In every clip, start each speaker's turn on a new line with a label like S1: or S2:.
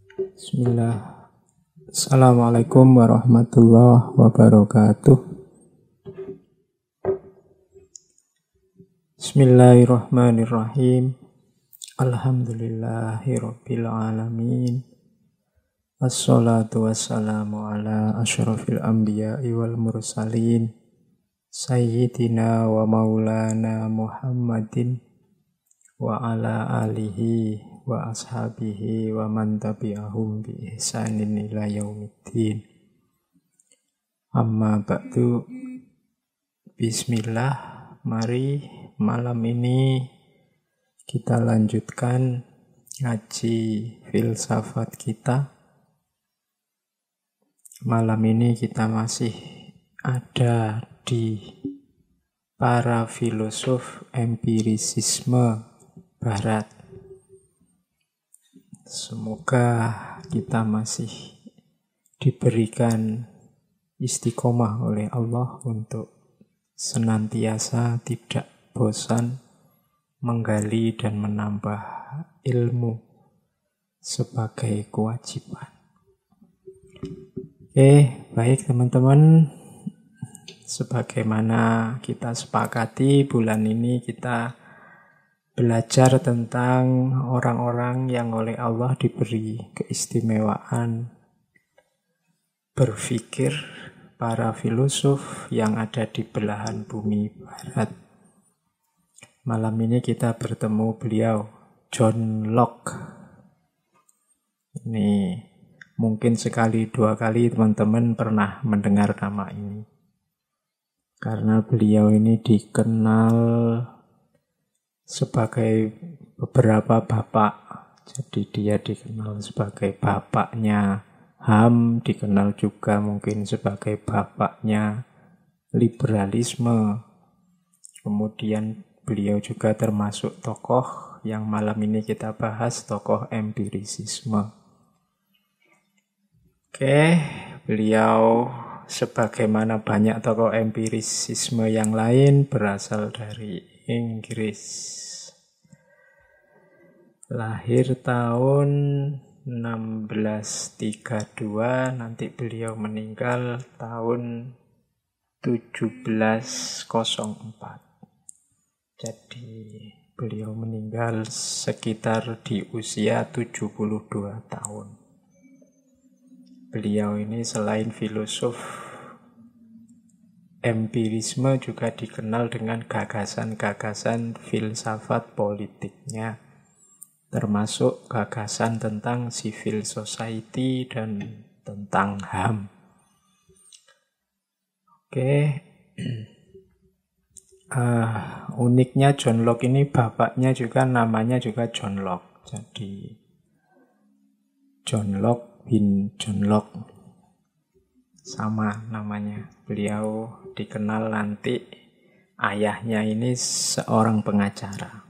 S1: Bismillah. Assalamualaikum warahmatullahi wabarakatuh. Bismillahirrahmanirrahim. Alhamdulillahirabbil alamin. Wassalatu wassalamu ala asyrafil anbiya'i wal mursalin. Sayyidina wa maulana Muhammadin wa ala alihi wa ashabihi wa man tabi'ahum bi ihsanin ila yaumiddin. Amma ba'du. Bismillah. Mari malam ini kita lanjutkan ngaji filsafat kita. Malam ini kita masih ada di para filosof empirisisme Barat. Semoga kita masih diberikan istiqomah oleh Allah untuk senantiasa tidak bosan menggali dan menambah ilmu sebagai kewajiban. Oke, baik teman-teman. Sebagaimana kita sepakati, bulan ini kita belajar tentang orang-orang yang oleh Allah diberi keistimewaan berpikir, para filosof yang ada di belahan bumi Barat. Malam ini kita bertemu beliau, John Locke. Ini mungkin sekali dua kali teman-teman pernah mendengar nama ini. Karena beliau ini dikenal sebagai beberapa bapak. Jadi dia dikenal sebagai bapaknya HAM, dikenal juga mungkin sebagai bapaknya liberalisme. Kemudian beliau juga termasuk tokoh yang malam ini kita bahas, tokoh empirisisme. Oke, beliau sebagaimana banyak tokoh empirisisme yang lain berasal dari Inggris. Lahir tahun 1632, nanti beliau meninggal tahun 1704. Jadi beliau meninggal sekitar di usia 72 tahun. Beliau ini selain filosof empirisme juga dikenal dengan gagasan-gagasan filsafat politiknya, termasuk gagasan tentang civil society dan tentang HAM. Oke, uniknya John Locke ini bapaknya juga namanya juga John Locke. Jadi John Locke bin John Locke, sama namanya. Beliau dikenal nanti ayahnya ini seorang pengacara.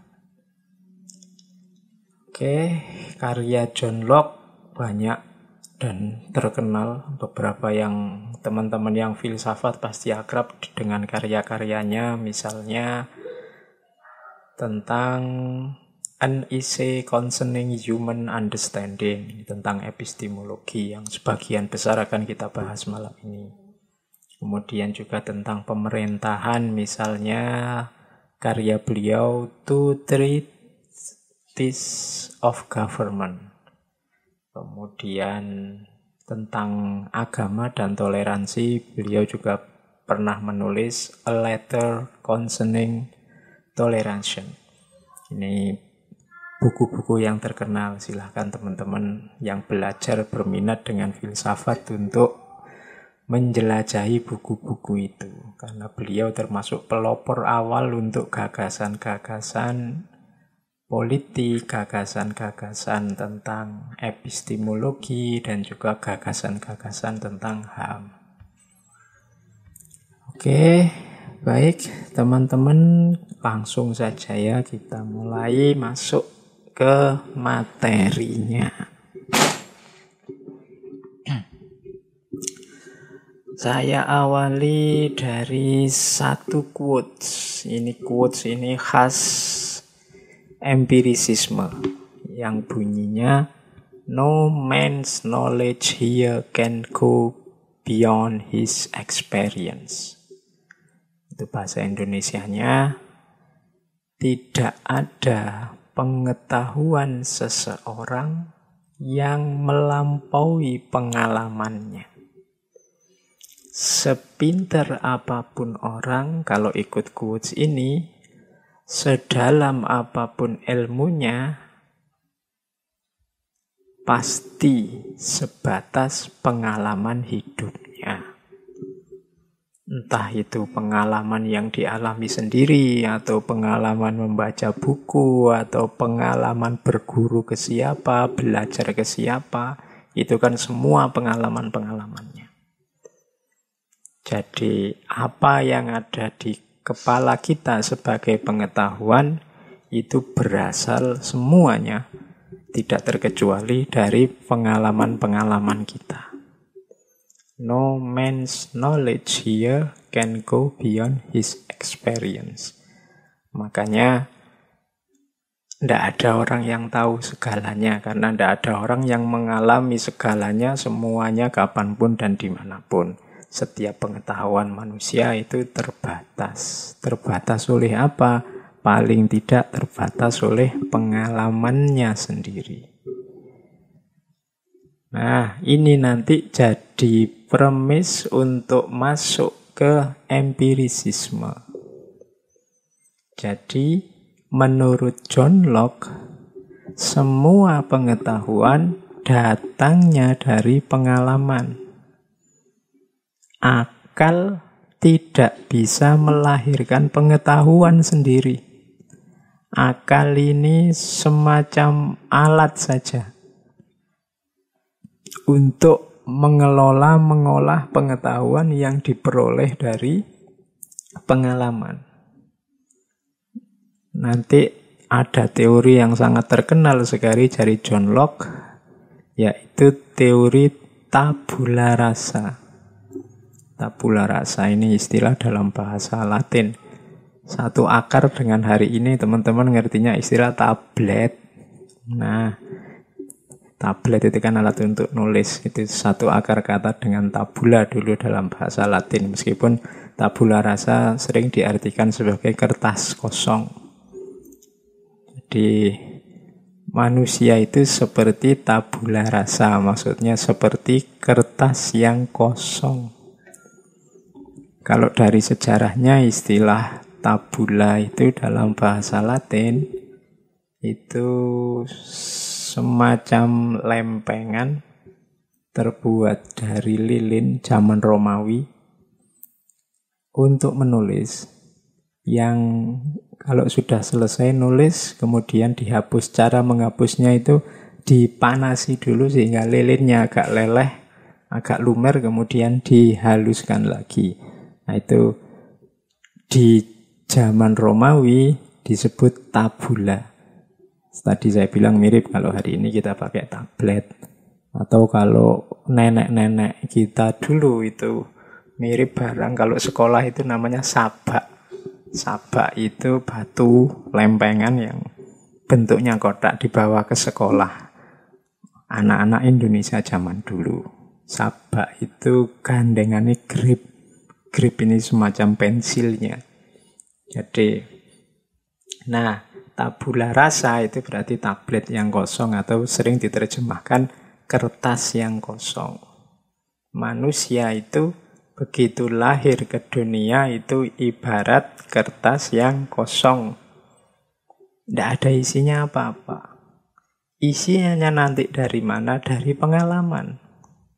S1: Oke, karya John Locke banyak dan terkenal. Beberapa yang teman-teman yang filsafat pasti akrab dengan karya-karyanya. Misalnya tentang An Essay Concerning Human Understanding, tentang epistemologi yang sebagian besar akan kita bahas malam ini. Kemudian juga tentang pemerintahan, misalnya karya beliau Two Treatises of Government. Kemudian tentang agama dan toleransi, beliau juga pernah menulis A Letter Concerning Toleration. Ini buku-buku yang terkenal. Silahkan teman-teman yang belajar berminat dengan filsafat untuk menjelajahi buku-buku itu. Karena beliau termasuk pelopor awal untuk gagasan-gagasan politik, gagasan-gagasan tentang epistemologi, dan juga gagasan-gagasan tentang HAM. Oke, baik teman-teman, langsung saja ya kita mulai masuk ke materinya. Saya awali dari satu quotes. Ini quotes ini khas empirisisme yang bunyinya No man's knowledge here can go beyond his experience. Itu bahasa Indonesianya. Tidak ada pengetahuan seseorang yang melampaui pengalamannya. Sepinter apapun orang, kalau ikut quotes ini, sedalam apapun ilmunya, pasti sebatas pengalaman hidupnya. Entah itu pengalaman yang dialami sendiri, atau pengalaman membaca buku, atau pengalaman berguru ke siapa, belajar ke siapa, itu kan semua pengalaman-pengalamannya. Jadi apa yang ada di kepala kita sebagai pengetahuan itu berasal semuanya, tidak terkecuali dari pengalaman-pengalaman kita. No man's knowledge here can go beyond his experience. Makanya tidak ada orang yang tahu segalanya, karena tidak ada orang yang mengalami segalanya, semuanya kapanpun dan dimanapun. Setiap pengetahuan manusia itu terbatas. Terbatas oleh apa? Paling tidak terbatas oleh pengalamannya sendiri. Nah, ini nanti jadi premis untuk masuk ke empirisisme. Jadi, menurut John Locke, semua pengetahuan datangnya dari pengalaman. Akal tidak bisa melahirkan pengetahuan sendiri. Akal ini semacam alat saja untuk mengolah pengetahuan yang diperoleh dari pengalaman. Nanti ada teori yang sangat terkenal sekali dari John Locke, yaitu teori tabula rasa. Tabula rasa ini istilah dalam bahasa Latin. Satu akar dengan hari ini teman-teman ngertinya istilah tablet. Nah, tablet itu kan alat untuk nulis. Itu satu akar kata dengan tabula dulu dalam bahasa Latin. Meskipun tabula rasa sering diartikan sebagai kertas kosong. Jadi manusia itu seperti tabula rasa. Maksudnya seperti kertas yang kosong. Kalau dari sejarahnya istilah tabula itu dalam bahasa Latin itu semacam lempengan terbuat dari lilin zaman Romawi untuk menulis, yang kalau sudah selesai nulis kemudian dihapus. Cara menghapusnya itu dipanasi dulu sehingga lilinnya agak leleh, agak lumer, kemudian dihaluskan lagi. Nah, itu di zaman Romawi disebut tabula. Tadi saya bilang mirip kalau hari ini kita pakai tablet. Atau kalau nenek-nenek kita dulu itu mirip barang. Kalau sekolah itu namanya sabak. Sabak itu batu lempengan yang bentuknya kotak dibawa ke sekolah. Anak-anak Indonesia zaman dulu. Sabak itu gandengannya grip. Grip ini semacam pensilnya. Jadi, nah, tabula rasa itu berarti tablet yang kosong atau sering diterjemahkan kertas yang kosong. Manusia itu begitu lahir ke dunia itu ibarat kertas yang kosong. Tidak ada isinya apa-apa. Isinya nanti dari mana? Dari pengalaman.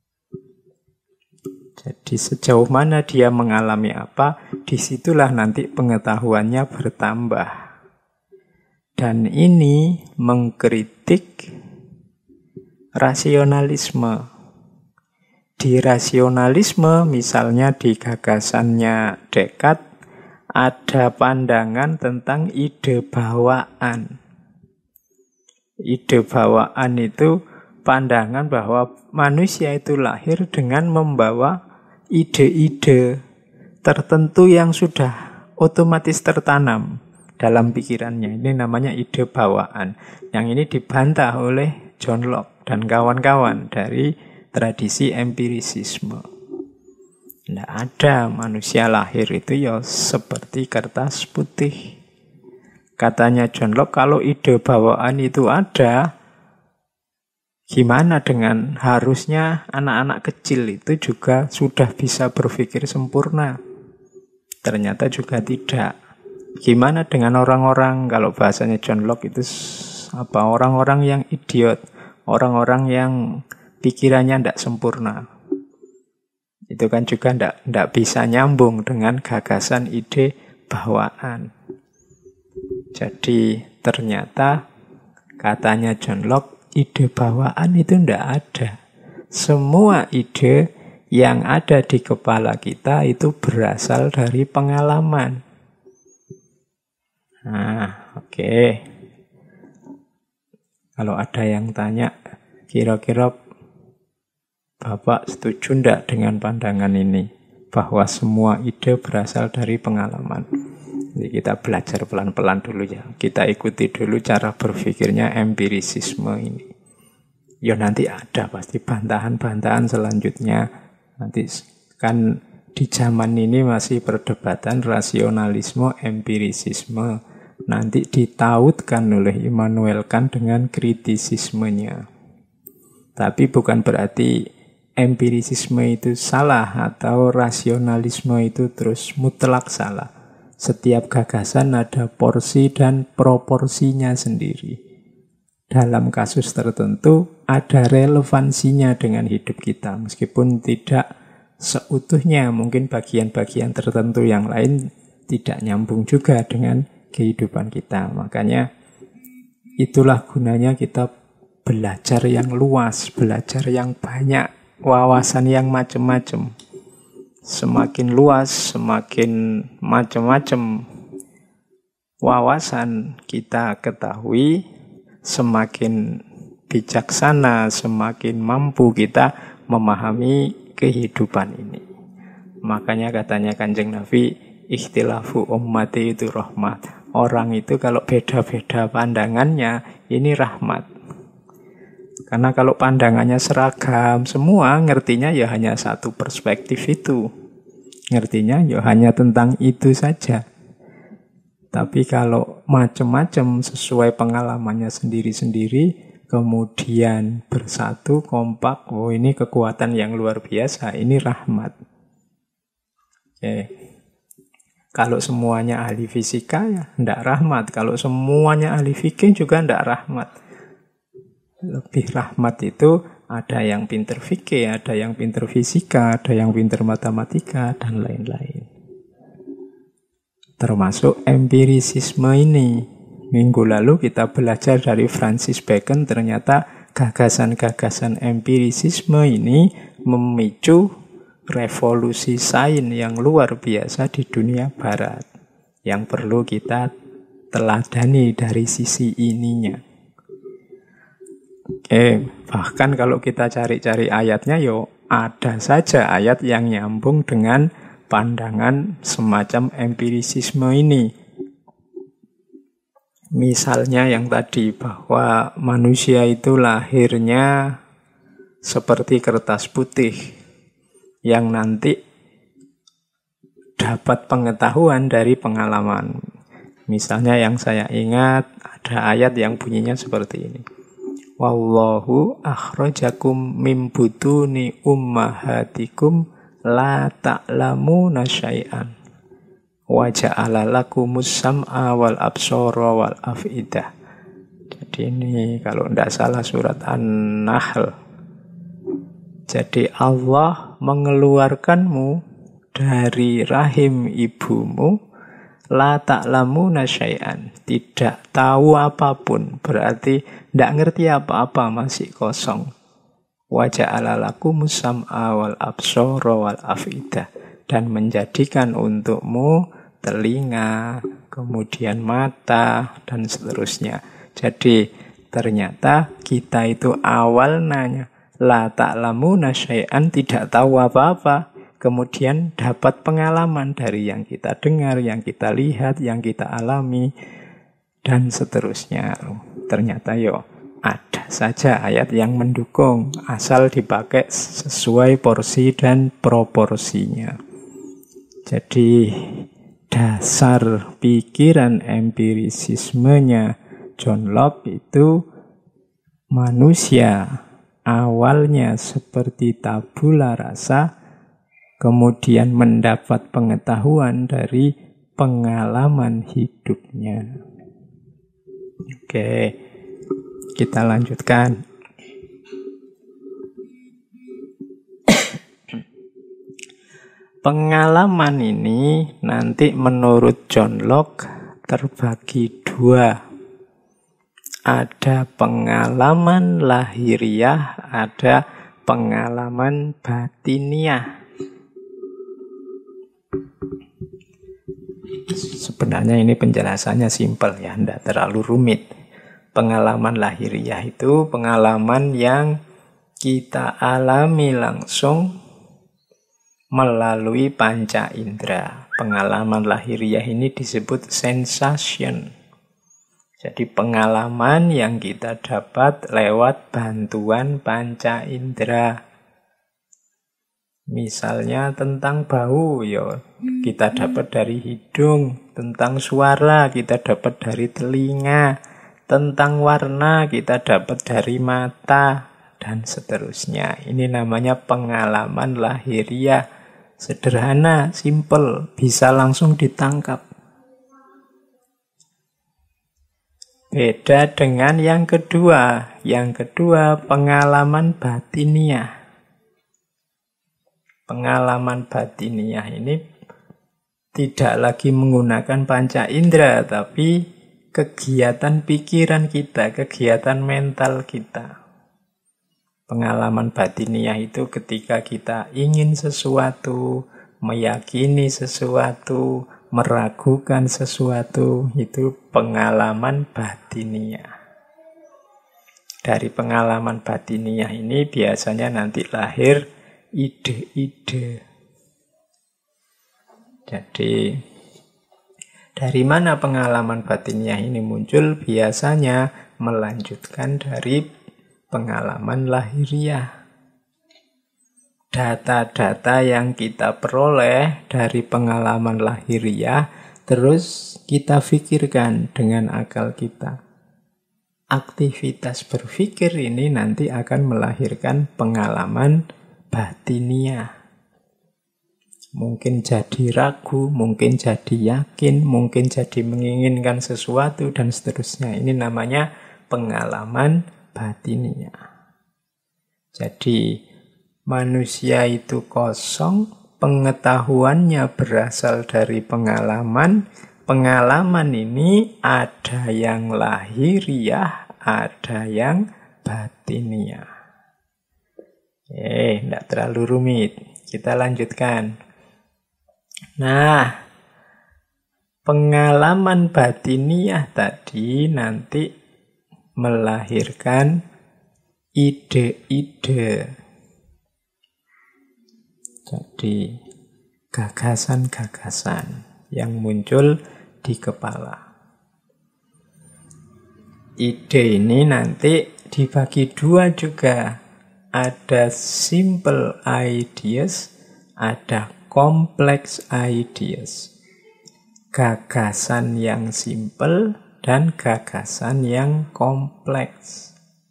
S1: Jadi sejauh mana dia mengalami apa, disitulah nanti pengetahuannya bertambah. Dan ini mengkritik rasionalisme. Di rasionalisme, misalnya di gagasannya Descartes, ada pandangan tentang ide bawaan. Ide bawaan itu pandangan bahwa manusia itu lahir dengan membawa ide-ide tertentu yang sudah otomatis tertanam dalam pikirannya. Ini namanya ide bawaan. Yang ini dibantah oleh John Locke. dan kawan-kawan dari tradisi empirisisme. Tidak ada manusia lahir itu ya seperti kertas putih. Katanya John Locke, kalau ide bawaan itu ada, gimana dengan harusnya anak-anak kecil itu juga sudah bisa berpikir sempurna? Ternyata juga tidak. Gimana dengan orang-orang, kalau bahasanya John Locke itu orang-orang yang idiot, orang-orang yang pikirannya tidak sempurna. Itu kan juga tidak bisa nyambung dengan gagasan ide bawaan. Jadi ternyata katanya John Locke, ide bawaan itu tidak ada. Semua ide yang ada di kepala kita itu berasal dari pengalaman. Nah, oke. Kalau ada yang tanya, kira-kira Bapak setuju enggak dengan pandangan ini? Bahwa semua ide berasal dari pengalaman. Jadi kita belajar pelan-pelan dulu ya. Kita ikuti dulu cara berpikirnya empirisisme ini. Ya nanti ada pasti bantahan-bantahan selanjutnya. Nanti kan di zaman ini masih perdebatan rasionalisme, empirisisme. Nanti ditautkan oleh Immanuel Kant dengan kritisismenya. Tapi bukan berarti empirisisme itu salah atau rasionalisme itu terus mutlak salah. Setiap gagasan ada porsi dan proporsinya sendiri. Dalam kasus tertentu ada relevansinya dengan hidup kita. Meskipun tidak seutuhnya, mungkin bagian-bagian tertentu yang lain tidak nyambung juga dengan kehidupan kita. Makanya itulah gunanya kita belajar yang luas, belajar yang banyak, wawasan yang macam-macam. Semakin luas, semakin macam-macam wawasan kita ketahui, semakin bijaksana, semakin mampu kita memahami kehidupan ini. Makanya katanya Kanjeng Nabi, ikhtilafu ummati itu rahmat. Orang itu kalau beda-beda pandangannya, ini rahmat. Karena kalau pandangannya seragam, semua ngertinya ya hanya satu perspektif itu. Ngertinya ya hanya tentang itu saja. Tapi kalau macam-macam sesuai pengalamannya sendiri-sendiri, kemudian bersatu, kompak, oh ini kekuatan yang luar biasa, ini rahmat. Oke. Kalau semuanya ahli fisika ya tidak rahmat. Kalau semuanya ahli fikih juga tidak rahmat. Lebih rahmat itu ada yang pinter fikih, ada yang pinter fisika, ada yang pinter matematika, dan lain-lain. Termasuk empirisisme ini. Minggu lalu kita belajar dari Francis Bacon, ternyata gagasan-gagasan empirisisme ini memicu revolusi sains yang luar biasa di dunia barat. Yang perlu kita teladani dari sisi ininya. Bahkan kalau kita cari-cari ayatnya, ada saja ayat yang nyambung dengan pandangan semacam empirisisme ini. Misalnya yang tadi, bahwa manusia itu lahirnya seperti kertas putih yang nanti dapat pengetahuan dari pengalaman. Misalnya yang saya ingat, ada ayat yang bunyinya seperti ini. Wallahu akhrajakum mim butuni ummahatikum la ta'lamuna syai'an wa ja'ala lakumus sam'a wal absara wal afidah. Jadi ini kalau tidak salah surat An-Nahl. Jadi Allah mengeluarkanmu dari rahim ibumu la ta'lamuna syai'an, tidak tahu apapun, berarti tidak ngerti apa-apa, masih kosong. Wa ja'ala lakumus sam'a wal absara wal afidah, dan menjadikan untukmu telinga, kemudian mata, dan seterusnya. Jadi ternyata kita itu awal nanya la ta'lamuna syai'an, tidak tahu apa-apa. Kemudian dapat pengalaman dari yang kita dengar, yang kita lihat, yang kita alami, dan seterusnya. Ternyata ada saja ayat yang mendukung, asal dipakai sesuai porsi dan proporsinya. Jadi dasar pikiran empirisismenya John Locke itu manusia awalnya seperti tabula rasa, kemudian mendapat pengetahuan dari pengalaman hidupnya. Oke, kita lanjutkan. Pengalaman ini nanti menurut John Locke terbagi dua. Ada pengalaman lahiriah, ada pengalaman batiniah. Sebenarnya ini penjelasannya simpel ya, tidak terlalu rumit. Pengalaman lahiriah itu pengalaman yang kita alami langsung melalui panca indera. Pengalaman lahiriah ini disebut sensation. Jadi pengalaman yang kita dapat lewat bantuan panca indera. Misalnya tentang bau, ya kita dapat dari hidung. Tentang suara kita dapat dari telinga. Tentang warna kita dapat dari mata. Dan seterusnya. Ini namanya pengalaman lahiriah. Sederhana, simple, bisa langsung ditangkap. Beda dengan yang kedua. Yang kedua, pengalaman batiniah. Pengalaman batiniah ini tidak lagi menggunakan panca indera, tapi kegiatan pikiran kita, kegiatan mental kita. Pengalaman batiniah itu ketika kita ingin sesuatu, meyakini sesuatu, meragukan sesuatu, itu pengalaman batiniah. Dari pengalaman batiniah ini biasanya nanti lahir ide-ide. Jadi, dari mana pengalaman batiniah ini muncul? Biasanya melanjutkan dari pengalaman lahiriah. Data-data yang kita peroleh dari pengalaman lahiriah, terus kita pikirkan dengan akal kita. Aktivitas berpikir ini nanti akan melahirkan pengalaman batiniah. Mungkin jadi ragu, mungkin jadi yakin, mungkin jadi menginginkan sesuatu, dan seterusnya. Ini namanya pengalaman batiniah. Jadi manusia itu kosong, pengetahuannya berasal dari pengalaman. Pengalaman ini ada yang lahiriah, ada yang batiniah. Tidak terlalu rumit. Kita lanjutkan. Nah, pengalaman batiniah tadi nanti melahirkan ide-ide. Jadi gagasan-gagasan yang muncul di kepala. Ide ini nanti dibagi dua juga. Ada simple ideas, ada complex ideas. Gagasan yang simple dan gagasan yang kompleks.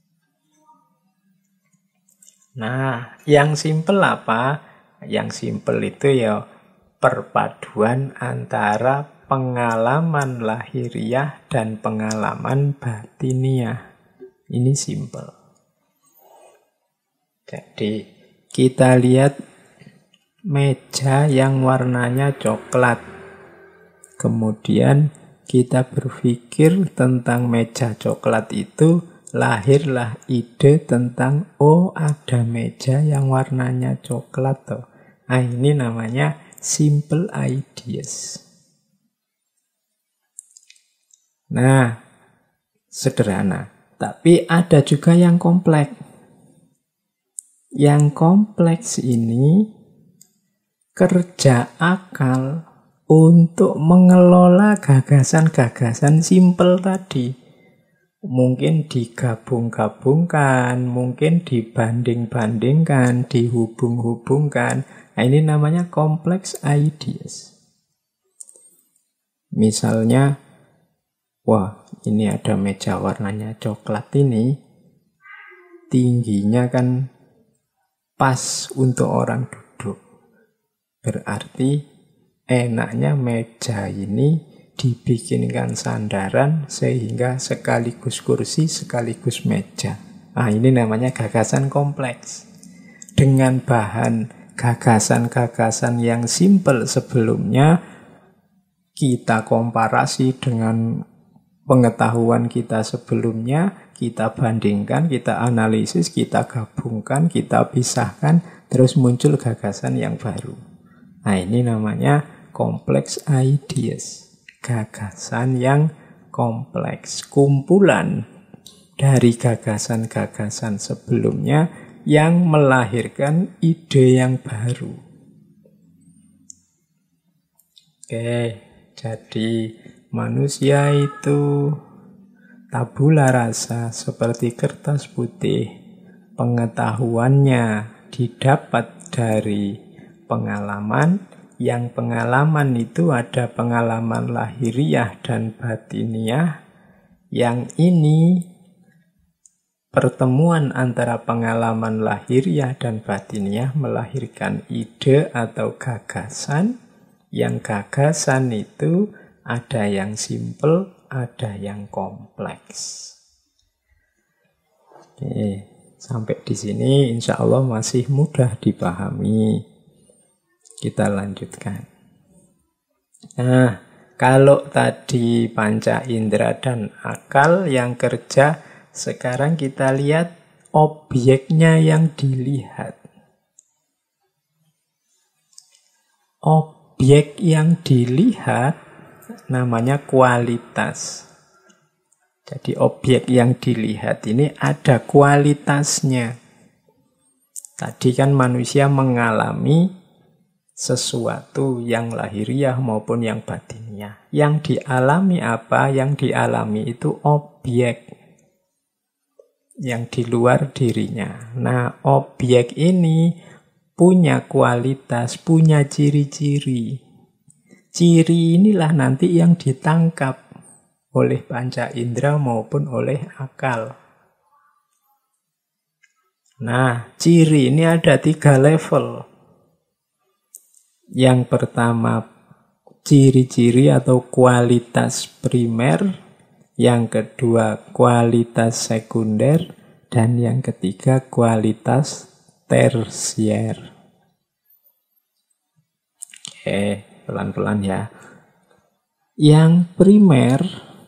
S1: Nah, yang simple apa? Yang simple itu ya perpaduan antara pengalaman lahiriah dan pengalaman batiniah. Ini simple. Jadi, kita lihat meja yang warnanya coklat. Kemudian kita berpikir tentang meja coklat itu, lahirlah ide tentang, oh ada meja yang warnanya coklat toh. Nah, ini namanya simple ideas. Nah, sederhana. Tapi ada juga yang kompleks. Yang kompleks ini kerja akal untuk mengelola gagasan-gagasan simple tadi. mungkin digabung-gabungkan, mungkin dibanding-bandingkan, dihubung-hubungkan. Nah, ini namanya complex ideas. Misalnya, wah, ini ada meja warnanya coklat ini, tingginya kan pas untuk orang duduk. Berarti enaknya meja ini dibikinkan sandaran sehingga sekaligus kursi, sekaligus meja. Nah, ini namanya gagasan kompleks. Dengan bahan gagasan-gagasan yang simpel sebelumnya, kita komparasi dengan pengetahuan kita sebelumnya, kita bandingkan, kita analisis, kita gabungkan, kita pisahkan, terus muncul gagasan yang baru. Nah, ini namanya complex ideas. Gagasan yang kompleks, kumpulan dari gagasan-gagasan sebelumnya yang melahirkan ide yang baru. Oke, jadi manusia itu tabula rasa seperti kertas putih. Pengetahuannya didapat dari pengalaman. Yang pengalaman itu ada pengalaman lahiriah dan batiniah. Yang ini pertemuan antara pengalaman lahiriah dan batiniah melahirkan ide atau gagasan. Yang gagasan itu ada yang simple, ada yang kompleks. Oke, sampai di sini insya Allah masih mudah dipahami. Kita lanjutkan. Nah, kalau tadi panca indera dan akal yang kerja, sekarang kita lihat objeknya yang dilihat. Objek yang dilihat namanya kualitas. Jadi objek yang dilihat ini ada kualitasnya. Tadi kan manusia mengalami sesuatu yang lahiriah maupun yang batiniah. Yang dialami apa? Yang dialami itu objek yang di luar dirinya. Nah, objek ini punya kualitas, punya ciri-ciri. Ciri inilah nanti yang ditangkap oleh panca indera maupun oleh akal. Nah, ciri ini ada 3 level. Yang pertama, ciri-ciri atau kualitas primer. Yang kedua, kualitas sekunder. Dan yang ketiga, kualitas tersier. Oke, pelan-pelan ya. Yang primer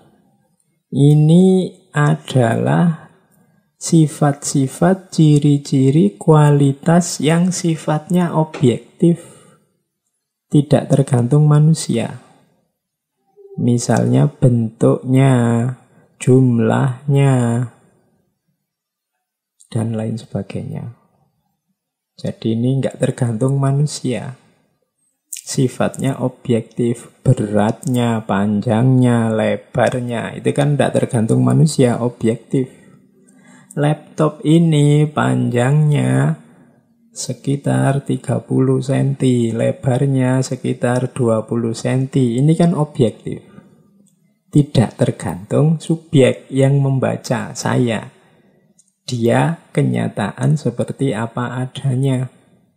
S1: ini adalah sifat-sifat, ciri-ciri, kualitas yang sifatnya objektif. Tidak tergantung manusia. Misalnya bentuknya, jumlahnya, dan lain sebagainya. Jadi ini nggak tergantung manusia. Sifatnya objektif, beratnya, panjangnya, lebarnya. Itu kan nggak tergantung manusia, objektif. Laptop ini panjangnya sekitar 30 cm, lebarnya sekitar 20 cm. Ini kan objektif. Tidak tergantung subjek yang membaca, saya. Dia kenyataan seperti apa adanya.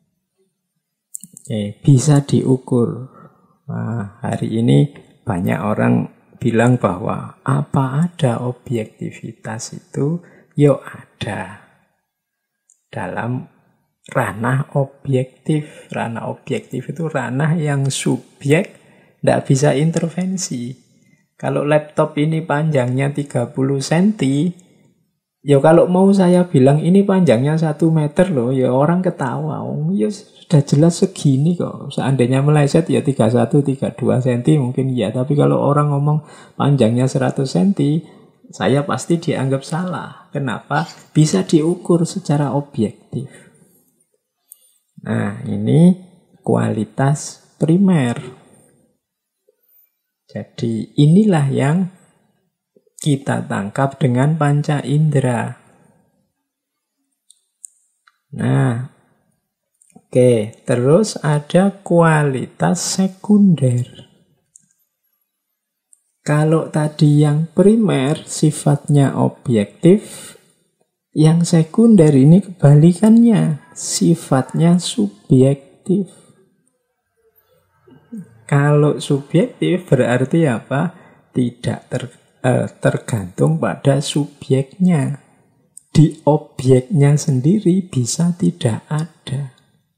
S1: Bisa diukur. Nah, hari ini banyak orang bilang bahwa apa ada objektivitas itu? Yo ada. Dalam ranah objektif. Ranah objektif itu ranah yang subjek tidak bisa intervensi. Kalau laptop ini panjangnya 30 cm, ya kalau mau saya bilang ini panjangnya 1 meter loh, ya orang ketawa. Ya sudah jelas segini kok. Seandainya meleset ya 31, 32 cm mungkin ya. Tapi kalau orang ngomong panjangnya 100 cm, saya pasti dianggap salah. Kenapa? Bisa diukur secara objektif. Nah, ini kualitas primer. Jadi inilah yang kita tangkap dengan panca indera. Nah, oke, terus ada kualitas sekunder. Kalau tadi yang primer sifatnya objektif, yang sekunder ini kebalikannya, sifatnya subjektif. Kalau subjektif berarti apa? Tidak tergantung pada subjeknya. Di objeknya sendiri bisa tidak ada.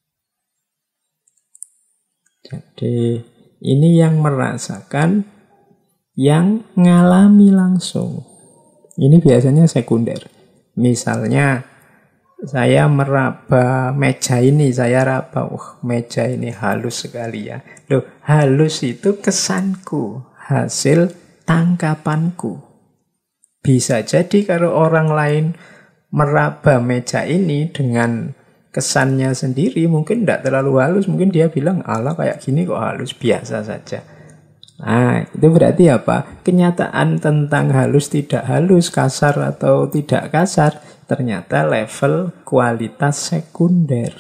S1: Jadi ini yang merasakan, yang ngalami langsung. Ini biasanya sekunder. Misalnya saya meraba meja ini, saya raba, meja ini halus sekali ya. Loh, halus itu kesanku, hasil tangkapanku. Bisa jadi kalau orang lain meraba meja ini dengan kesannya sendiri, mungkin tidak terlalu halus, mungkin dia bilang, alah kayak gini kok halus, biasa saja. Nah, itu berarti apa? Kenyataan tentang halus tidak halus, kasar atau tidak kasar, ternyata level kualitas sekunder.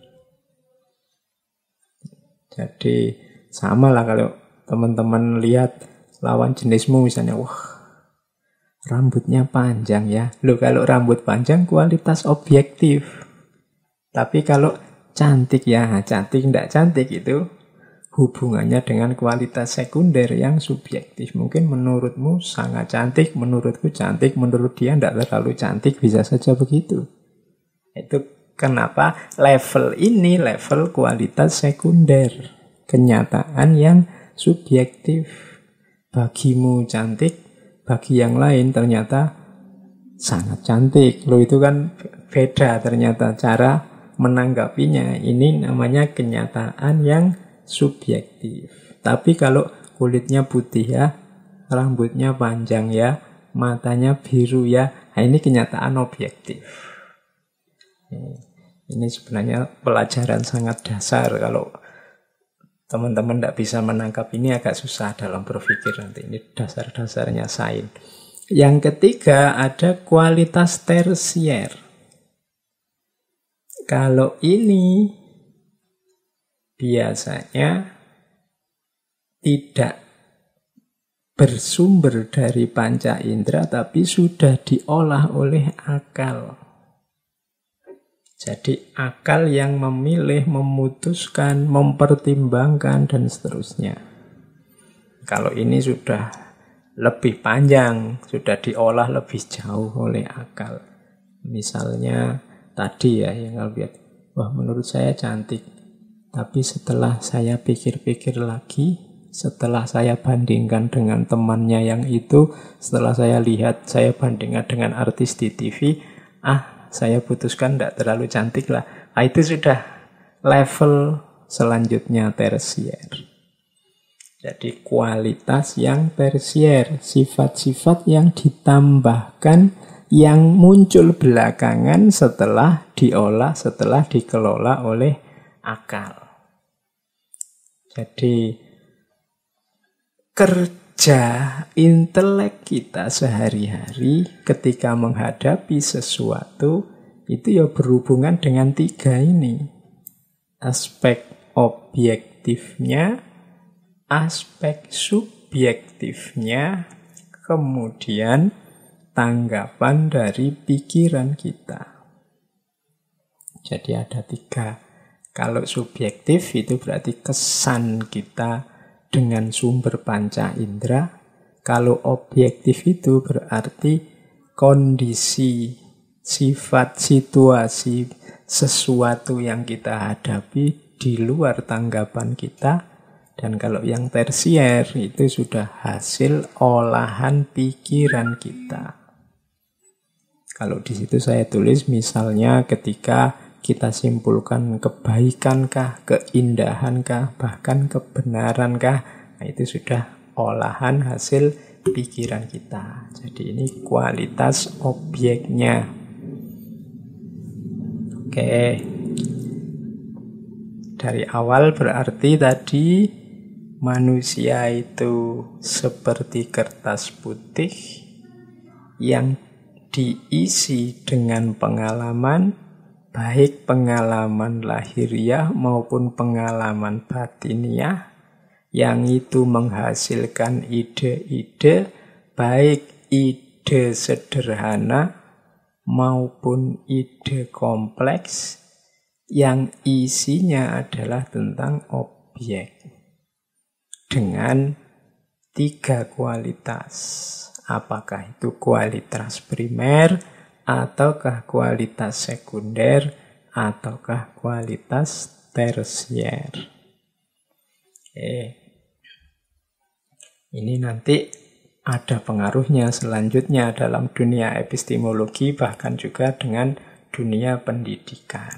S1: Jadi, sama lah kalau teman-teman lihat lawan jenismu misalnya, wah, rambutnya panjang ya. Loh, kalau rambut panjang kualitas objektif. Tapi kalau cantik ya, cantik tidak cantik itu hubungannya dengan kualitas sekunder yang subjektif. Mungkin menurutmu sangat cantik, menurutku cantik, menurut dia tidak terlalu cantik, bisa saja begitu. Itu kenapa level ini level kualitas sekunder. Kenyataan yang subjektif. Bagimu cantik, bagi yang lain ternyata sangat cantik. Loh, itu kan beda ternyata cara menanggapinya. Ini namanya kenyataan yang subjektif. Tapi kalau kulitnya putih ya, rambutnya panjang ya, matanya biru ya, nah ini kenyataan objektif. Ini sebenarnya pelajaran sangat dasar. Kalau teman-teman tidak bisa menangkap ini agak susah dalam berpikir nanti. Ini dasar-dasarnya sains. Yang ketiga ada kualitas tersier. Kalau ini biasanya tidak bersumber dari panca indera tapi sudah diolah oleh akal. Jadi akal yang memilih, memutuskan, mempertimbangkan dan seterusnya. Kalau ini sudah lebih panjang, sudah diolah lebih jauh oleh akal. Misalnya tadi ya yang lihat, wah menurut saya cantik. Tapi setelah saya pikir-pikir lagi, setelah saya bandingkan dengan temannya yang itu, setelah saya lihat, saya bandingkan dengan artis di TV, saya putuskan tidak terlalu cantik lah. Nah, itu sudah level selanjutnya tersier. Jadi kualitas yang tersier, sifat-sifat yang ditambahkan, yang muncul belakangan setelah diolah, setelah dikelola oleh akal. Jadi kerja intelek kita sehari-hari ketika menghadapi sesuatu itu ya berhubungan dengan tiga ini. Aspek objektifnya, aspek subjektifnya, kemudian tanggapan dari pikiran kita. Jadi ada tiga. Kalau subjektif itu berarti kesan kita dengan sumber panca indera. Kalau objektif itu berarti kondisi, sifat, situasi, sesuatu yang kita hadapi di luar tanggapan kita. Dan kalau yang tersier itu sudah hasil olahan pikiran kita. Kalau di situ saya tulis misalnya ketika kita simpulkan kebaikan-kah, keindahan-kah, bahkan kebenaran-kah, nah itu sudah olahan hasil pikiran kita. Jadi ini kualitas objeknya. Oke. Dari awal berarti tadi manusia itu seperti kertas putih, yang diisi dengan pengalaman, baik pengalaman lahiriah maupun pengalaman batiniah, yang itu menghasilkan ide-ide, baik ide sederhana maupun ide kompleks, yang isinya adalah tentang objek dengan 3 kualitas. Apakah itu kualitas primer, ataukah kualitas sekunder, ataukah kualitas tersier. Ini nanti ada pengaruhnya selanjutnya dalam dunia epistemologi, bahkan juga dengan dunia pendidikan.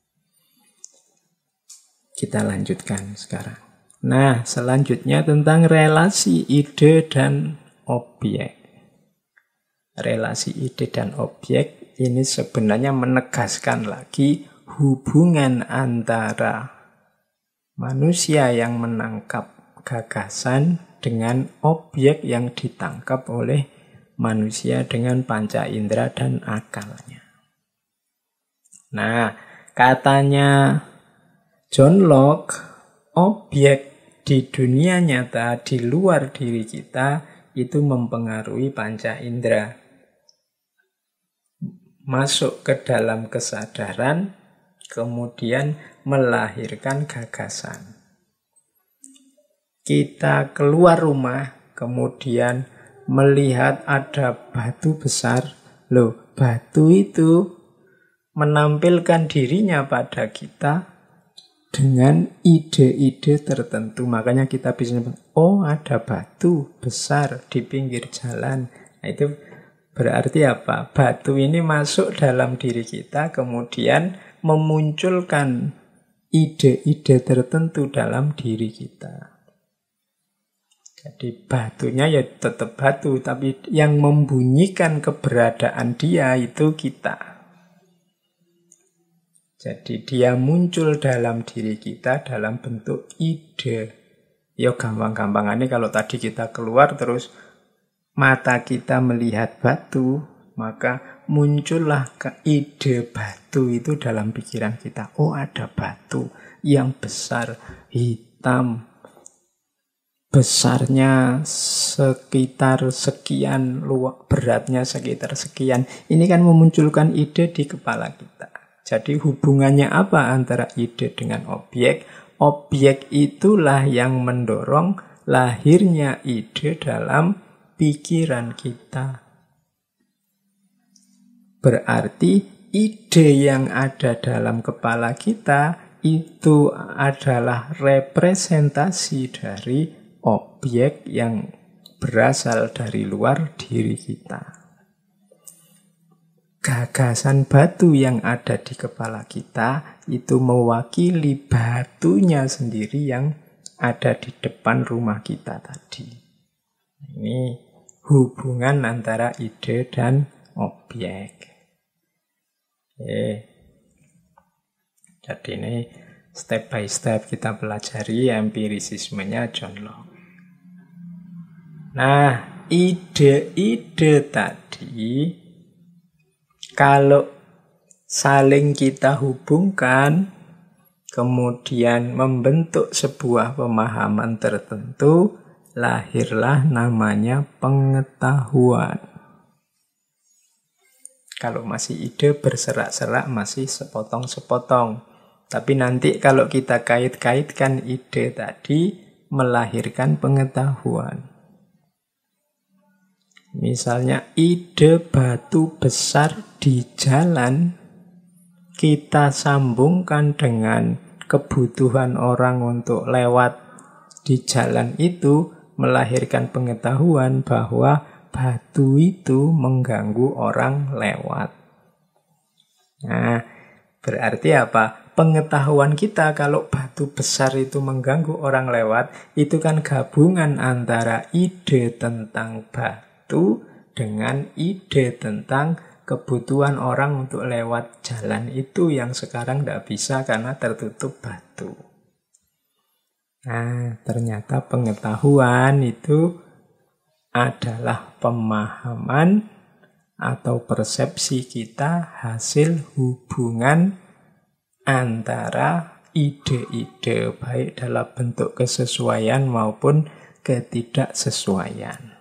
S1: Kita lanjutkan sekarang. Nah, selanjutnya tentang relasi ide dan objek. Relasi ide dan objek ini sebenarnya menegaskan lagi hubungan antara manusia yang menangkap gagasan dengan objek yang ditangkap oleh manusia dengan panca indera dan akalnya. Nah, katanya John Locke, objek di dunia nyata, di luar diri kita, itu mempengaruhi panca indera. Masuk ke dalam kesadaran, kemudian melahirkan gagasan. Kita keluar rumah, kemudian melihat ada batu besar. Loh, batu itu menampilkan dirinya pada kita dengan ide-ide tertentu. Makanya kita bisa oh, ada batu besar di pinggir jalan. Nah, itu berarti apa? Batu ini masuk dalam diri kita, kemudian memunculkan ide-ide tertentu dalam diri kita. Jadi batunya ya tetap batu, tapi yang membunyikan keberadaan dia itu kita. Jadi dia muncul dalam diri kita dalam bentuk ide. Ya gampang-gampangannya kalau tadi kita keluar terus mata kita melihat batu, maka muncullah ide batu itu dalam pikiran kita. Oh, ada batu yang besar, hitam, besarnya sekitar sekian, beratnya sekitar sekian. Ini kan memunculkan ide di kepala kita. Jadi hubungannya apa antara ide dengan objek? Objek itulah yang mendorong lahirnya ide dalam pikiran kita. Berarti ide yang ada dalam kepala kita itu adalah representasi dari objek yang berasal dari luar diri kita. Gagasan batu yang ada di kepala kita itu mewakili batunya sendiri yang ada di depan rumah kita tadi. Ini hubungan antara ide dan objek. Jadi ini step by step kita pelajari empirisismenya John Locke. Nah, ide-ide tadi kalau saling kita hubungkan, kemudian membentuk sebuah pemahaman tertentu, lahirlah namanya pengetahuan. Kalau masih ide berserak-serak, masih sepotong-sepotong. Tapi nanti kalau kita kait-kaitkan ide tadi, melahirkan pengetahuan. Misalnya ide batu besar di jalan, kita sambungkan dengan kebutuhan orang untuk lewat di jalan itu, melahirkan pengetahuan bahwa batu itu mengganggu orang lewat. Nah, berarti apa? Pengetahuan kita kalau batu besar itu mengganggu orang lewat, itu kan gabungan antara ide tentang batu dengan ide tentang kebutuhan orang untuk lewat jalan itu yang sekarang tidak bisa karena tertutup batu. Nah, ternyata pengetahuan itu adalah pemahaman atau persepsi kita hasil hubungan antara ide-ide, baik dalam bentuk kesesuaian maupun ketidaksesuaian.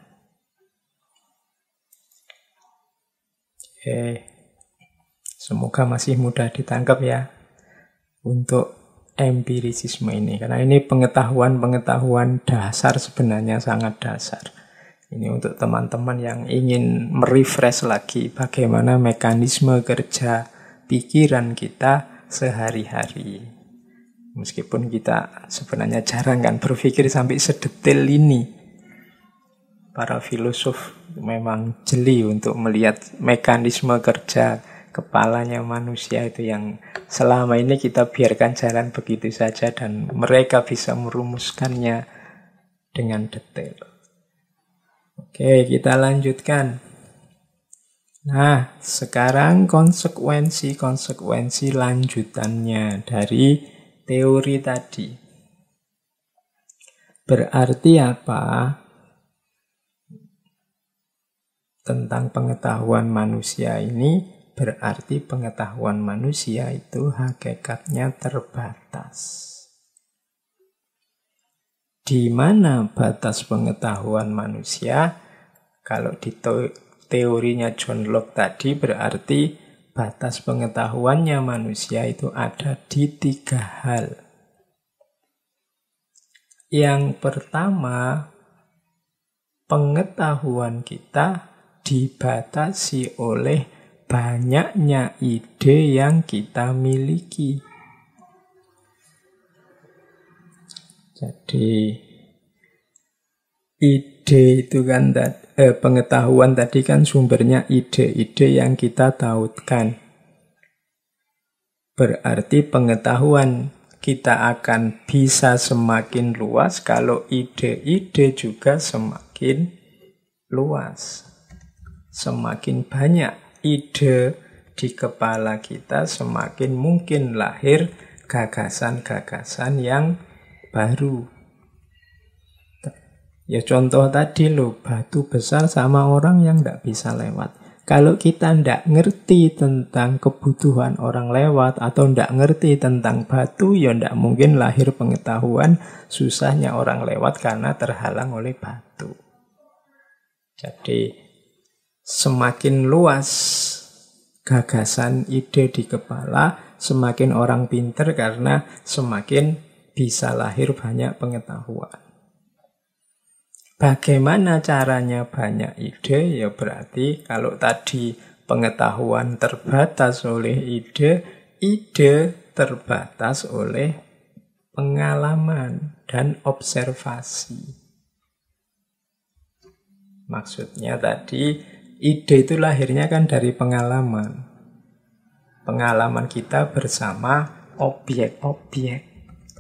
S1: Semoga masih mudah ditangkap ya untuk empirisisme ini, karena ini pengetahuan dasar, sebenarnya sangat dasar. Ini untuk teman-teman yang ingin merefresh lagi bagaimana mekanisme kerja pikiran kita sehari-hari. Meskipun kita sebenarnya jarang kan berpikir sampai sedetail ini. Para filosof memang jeli untuk melihat mekanisme kerja kepalanya manusia itu yang selama ini kita biarkan jalan begitu saja, dan mereka bisa merumuskannya dengan detail. Oke, kita lanjutkan. Nah, sekarang konsekuensi lanjutannya dari teori tadi. Berarti apa? Tentang pengetahuan manusia ini, berarti pengetahuan manusia itu hakikatnya terbatas. Di mana batas pengetahuan manusia? Kalau di teorinya John Locke tadi, berarti batas pengetahuannya manusia itu ada di 3 hal. Yang pertama, pengetahuan kita dibatasi oleh banyaknya ide yang kita miliki. Jadi ide itu kan pengetahuan tadi kan sumbernya ide-ide yang kita tautkan. Berarti pengetahuan kita akan bisa semakin luas kalau ide-ide juga semakin luas. Semakin banyak ide di kepala kita, semakin mungkin lahir gagasan-gagasan yang baru. Ya contoh tadi loh, batu besar sama orang yang tidak bisa lewat. Kalau kita tidak ngerti tentang kebutuhan orang lewat atau tidak ngerti tentang batu, ya tidak mungkin lahir pengetahuan susahnya orang lewat karena terhalang oleh batu. Jadi semakin luas gagasan ide di kepala, semakin orang pinter karena semakin bisa lahir banyak pengetahuan. Bagaimana caranya banyak ide? Ya berarti kalau tadi pengetahuan terbatas oleh ide, ide terbatas oleh pengalaman dan observasi. Maksudnya tadi ide itu lahirnya kan dari pengalaman. Pengalaman kita bersama objek-objek.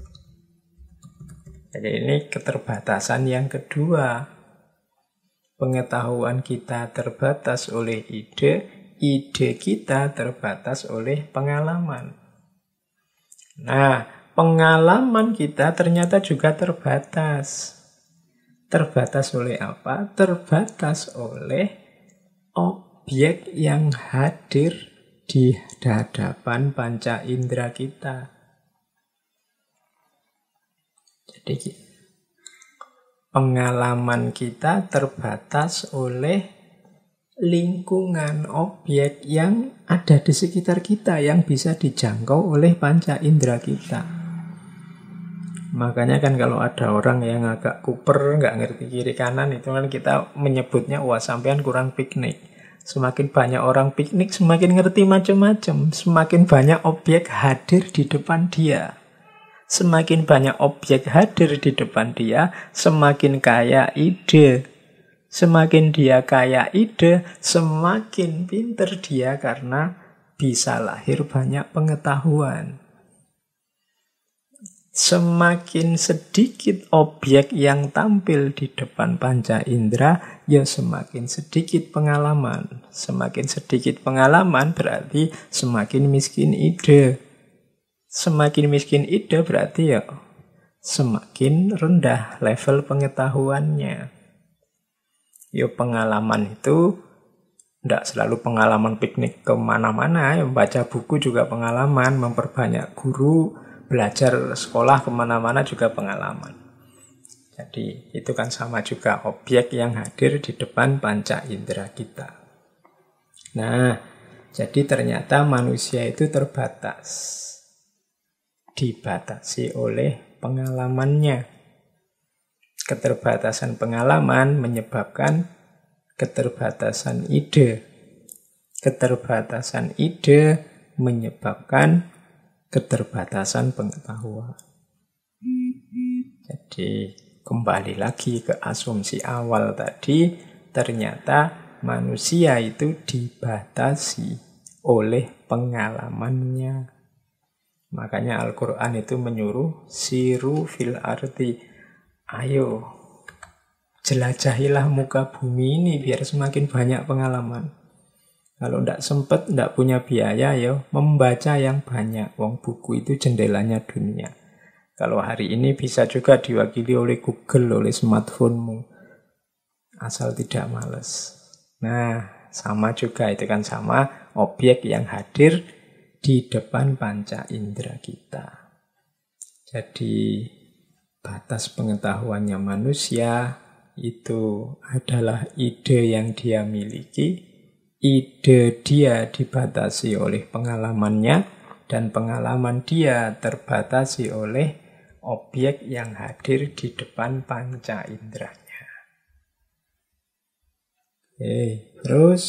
S1: Jadi ini keterbatasan yang kedua. Pengetahuan kita terbatas oleh ide, ide kita terbatas oleh pengalaman. Nah, pengalaman kita ternyata juga terbatas. Terbatas oleh apa? Terbatas oleh objek yang hadir di hadapan panca indera kita. Jadi pengalaman kita terbatas oleh lingkungan objek yang ada di sekitar kita yang bisa dijangkau oleh panca indera kita. Makanya kan kalau ada orang yang agak kuper, nggak ngerti kiri kanan, itu kan kita menyebutnya, wah sampean kurang piknik. Semakin banyak orang piknik, semakin ngerti macam-macam. Semakin banyak objek hadir di depan dia. Semakin banyak objek hadir di depan dia, semakin kaya ide. Semakin dia kaya ide, semakin pinter dia karena bisa lahir banyak pengetahuan. Semakin sedikit objek yang tampil di depan panca indera, ya semakin sedikit pengalaman. Semakin sedikit pengalaman berarti semakin miskin ide. Semakin miskin ide berarti ya semakin rendah level pengetahuannya. Ya pengalaman itu Tidak selalu pengalaman piknik kemana-mana, ya, membaca buku juga pengalaman, memperbanyak guru, belajar sekolah kemana-mana juga pengalaman. Jadi itu kan sama juga objek yang hadir di depan panca indera kita. Nah, jadi ternyata manusia itu terbatas. Dibatasi oleh pengalamannya. Keterbatasan pengalaman menyebabkan keterbatasan ide. Keterbatasan ide menyebabkan keterbatasan pengetahuan. Jadi kembali lagi ke asumsi awal tadi, ternyata manusia itu dibatasi oleh pengalamannya. Makanya Al-Quran itu menyuruh siru fil ardi. Ayo, jelajahilah muka bumi ini biar semakin banyak pengalaman. Kalau tidak sempat, tidak punya biaya, ya membaca yang banyak. Wong buku itu jendelanya dunia. Kalau hari ini bisa juga diwakili oleh Google, oleh smartphone-mu. Asal tidak malas. Nah, sama juga, itu kan sama objek yang hadir di depan panca indera kita. Jadi batas pengetahuannya manusia itu adalah ide yang dia miliki. Ide dia dibatasi oleh pengalamannya, dan pengalaman dia terbatasi oleh objek yang hadir di depan panca inderanya. Terus,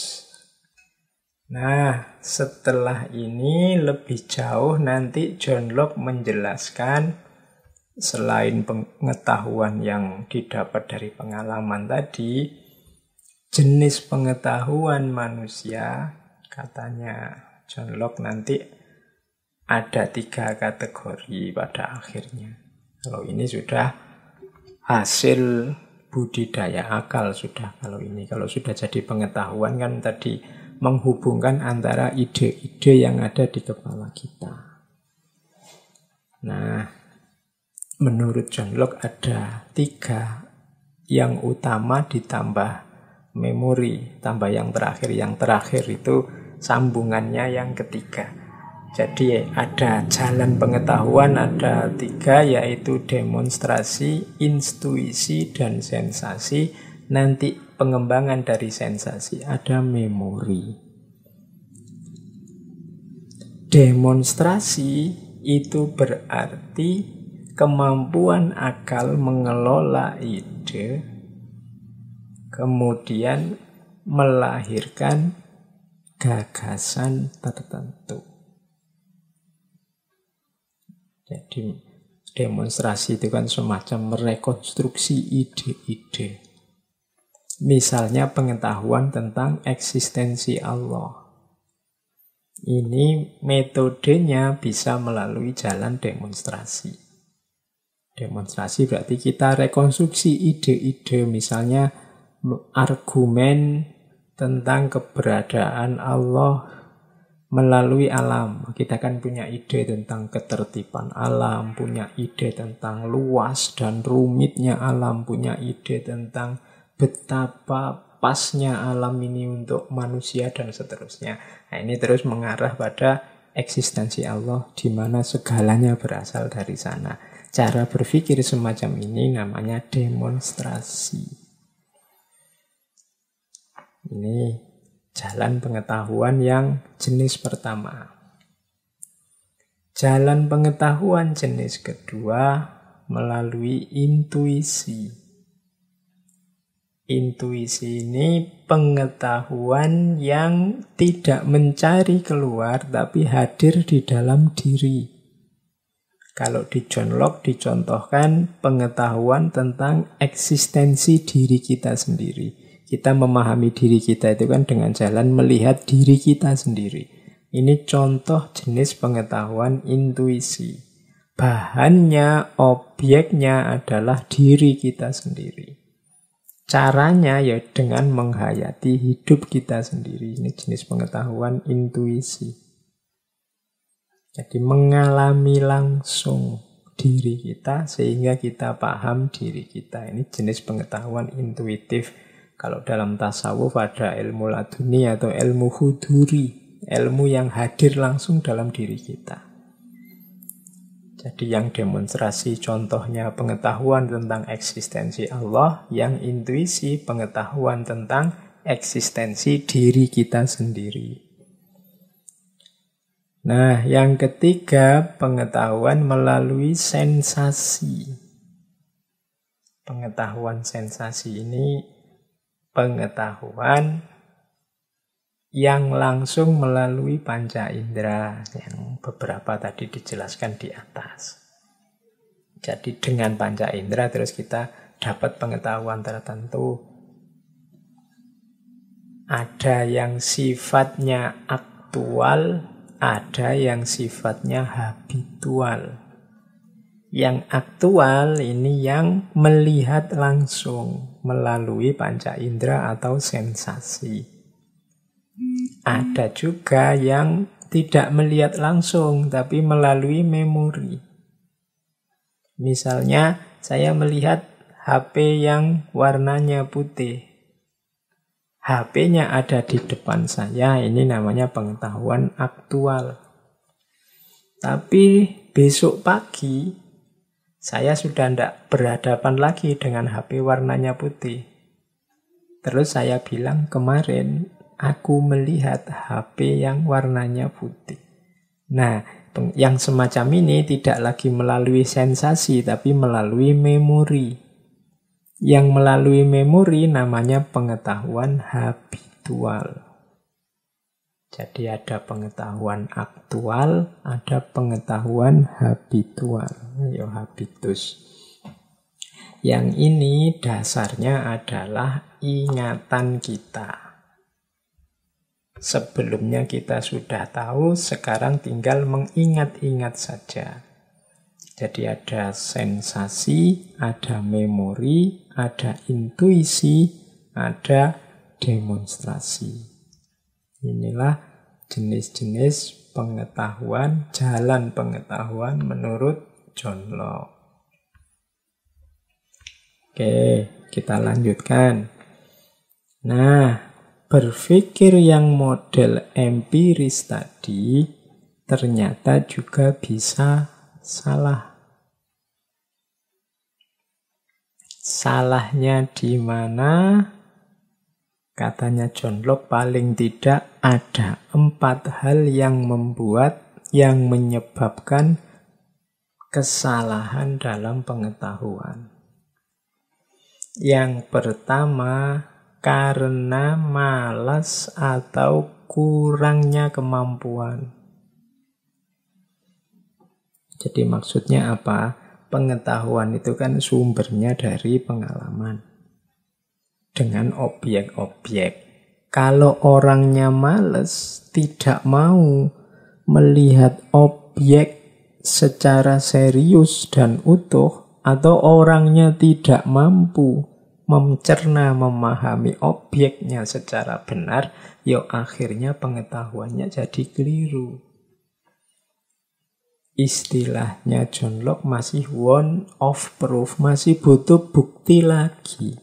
S1: nah setelah ini lebih jauh nanti John Locke menjelaskan selain pengetahuan yang didapat dari pengalaman tadi, jenis pengetahuan manusia, katanya John Locke nanti ada 3 kategori pada akhirnya. Kalau ini sudah hasil budidaya akal sudah. Kalau sudah jadi pengetahuan kan tadi menghubungkan antara ide-ide yang ada di kepala kita. Nah, menurut John Locke ada 3 yang utama ditambah memori, tambah yang terakhir. Yang terakhir itu sambungannya yang ketiga. Jadi ada jalan pengetahuan, ada 3, yaitu demonstrasi, intuisi, dan sensasi. Nanti pengembangan dari sensasi ada memori. Demonstrasi itu berarti kemampuan akal mengelola ide, kemudian melahirkan gagasan tertentu. Jadi demonstrasi itu kan semacam merekonstruksi ide-ide. Misalnya pengetahuan tentang eksistensi Allah. Ini metodenya bisa melalui jalan demonstrasi. Demonstrasi berarti kita rekonstruksi ide-ide, misalnya argumen tentang keberadaan Allah melalui alam. Kita kan punya ide tentang ketertiban alam, punya ide tentang luas dan rumitnya alam, punya ide tentang betapa pasnya alam ini untuk manusia dan seterusnya. Nah, ini terus mengarah pada eksistensi Allah, di mana segalanya berasal dari sana. Cara berpikir semacam ini namanya demonstrasi. Ini jalan pengetahuan yang jenis pertama. Jalan pengetahuan jenis kedua melalui intuisi. Intuisi ini pengetahuan yang tidak mencari keluar tapi hadir di dalam diri. Kalau di John Locke dicontohkan pengetahuan tentang eksistensi diri kita sendiri. Kita memahami diri kita itu kan dengan jalan melihat diri kita sendiri. Ini contoh jenis pengetahuan intuisi. Bahannya, objeknya adalah diri kita sendiri. Caranya ya dengan menghayati hidup kita sendiri. Ini jenis pengetahuan intuisi. Jadi mengalami langsung diri kita sehingga kita paham diri kita. Ini jenis pengetahuan intuitif Kalau dalam tasawuf ada ilmu laduni atau ilmu huduri, ilmu yang hadir langsung dalam diri kita. Jadi yang demonstrasi contohnya pengetahuan tentang eksistensi Allah, yang intuisi pengetahuan tentang eksistensi diri kita sendiri. Nah, yang ketiga, pengetahuan melalui sensasi. Pengetahuan sensasi ini pengetahuan yang langsung melalui panca indera, yang beberapa tadi dijelaskan di atas. Jadi dengan panca indera terus kita dapat pengetahuan tertentu. Ada yang sifatnya aktual, ada yang sifatnya habitual. Yang aktual ini yang melihat langsung melalui panca indera atau sensasi. Ada juga yang tidak melihat langsung tapi melalui memori. Misalnya saya melihat HP yang warnanya putih. HP-nya ada di depan saya, ini namanya pengetahuan aktual. Tapi besok pagi saya sudah tidak berhadapan lagi dengan HP warnanya putih. Terus saya bilang, kemarin aku melihat HP yang warnanya putih. Nah, yang semacam ini tidak lagi melalui sensasi, tapi melalui memori. Yang melalui memori namanya pengetahuan habitual. Jadi ada pengetahuan aktual, ada pengetahuan habitual, habitus. Yang ini dasarnya adalah ingatan kita. Sebelumnya kita sudah tahu, sekarang tinggal mengingat-ingat saja. Jadi ada sensasi, ada memori, ada intuisi, ada demonstrasi. Inilah jenis-jenis pengetahuan, jalan pengetahuan menurut John Locke. Oke, kita lanjutkan. Nah, berpikir yang model empiris tadi ternyata juga bisa salah. Salahnya di mana? Katanya John Locke, paling tidak ada 4 hal yang menyebabkan kesalahan dalam pengetahuan. Yang pertama, karena malas atau kurangnya kemampuan. Jadi maksudnya apa? Pengetahuan itu kan sumbernya dari pengalaman dengan objek-objek. Kalau orangnya males, tidak mau melihat objek secara serius dan utuh, atau orangnya tidak mampu mencerna, memahami objeknya secara benar, akhirnya pengetahuannya jadi keliru. Istilahnya John Locke masih want of proof, masih butuh bukti lagi.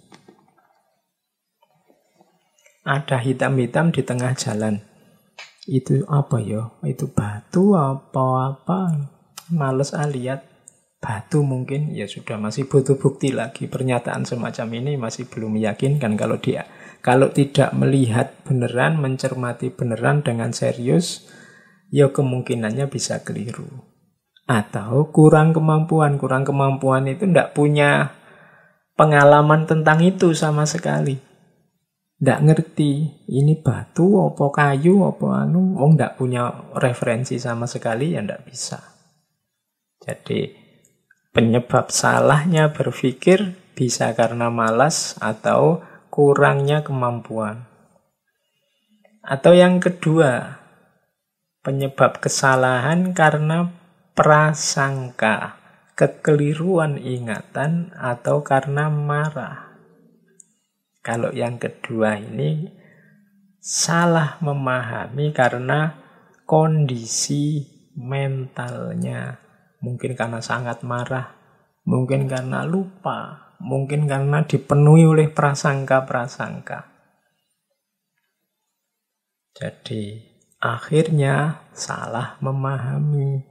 S1: Ada hitam-hitam di tengah jalan. Itu apa ya? Itu batu apa-apa? Males lihat. Batu mungkin, ya sudah, masih butuh bukti lagi. Pernyataan semacam ini masih belum meyakinkan kalau tidak melihat beneran, mencermati beneran dengan serius, kemungkinannya bisa keliru. Atau kurang kemampuan. Kurang kemampuan itu tidak punya pengalaman tentang itu sama sekali. Tidak ngerti, ini batu, apa kayu, apa tidak punya referensi sama sekali, ya tidak bisa. Jadi penyebab salahnya berpikir bisa karena malas atau kurangnya kemampuan. Atau yang kedua, penyebab kesalahan karena prasangka, kekeliruan ingatan, atau karena marah. Kalau yang kedua ini salah memahami karena kondisi mentalnya. Mungkin karena sangat marah, mungkin karena lupa, mungkin karena dipenuhi oleh prasangka-prasangka. Jadi akhirnya salah memahami.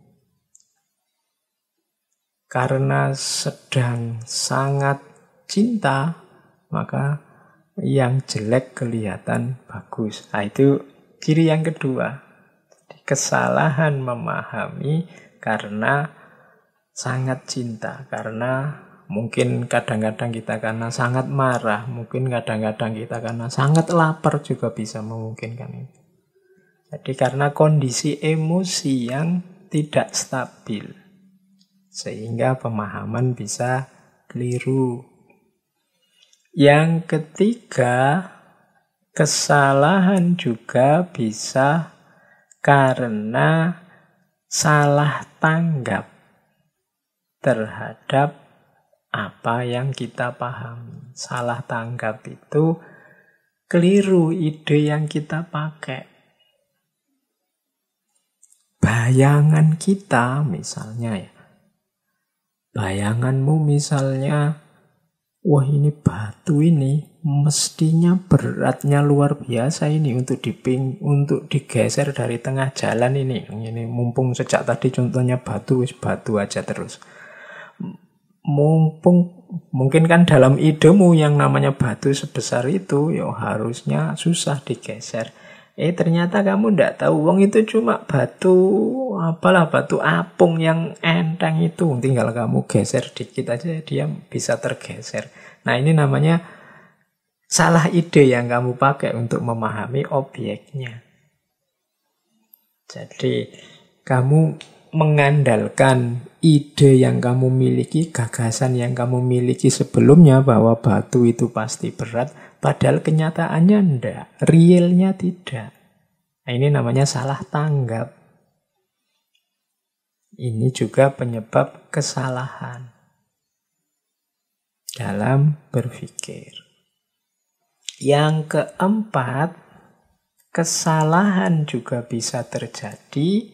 S1: Karena sedang sangat cinta, maka yang jelek kelihatan bagus. Nah, itu ciri yang kedua. Kesalahan memahami karena sangat cinta. Karena mungkin kadang-kadang kita karena sangat marah. Mungkin kadang-kadang kita karena sangat lapar juga bisa memungkinkan itu. Jadi karena kondisi emosi yang tidak stabil. Sehingga pemahaman bisa keliru. Yang ketiga, kesalahan juga bisa karena salah tanggap terhadap apa yang kita pahami. Salah tanggap itu keliru ide yang kita pakai. Bayangan kita misalnya ya. Bayanganmu misalnya, wah ini batu ini mestinya beratnya luar biasa ini untuk digeser dari tengah jalan ini. Ini mumpung sejak tadi contohnya batu aja terus. Mungkin kan dalam idemu yang namanya batu sebesar itu, ya harusnya susah digeser. Ternyata kamu ndak tahu, wong itu cuma batu apung yang enteng itu. Tinggal kamu geser dikit aja, dia bisa tergeser. Nah, ini namanya salah ide yang kamu pakai untuk memahami objeknya. Jadi, kamu mengandalkan ide yang kamu miliki, gagasan yang kamu miliki sebelumnya bahwa batu itu pasti berat, padahal kenyataannya enggak, realnya tidak. Nah, ini namanya salah tanggap. Ini juga penyebab kesalahan dalam berpikir. Yang keempat, kesalahan juga bisa terjadi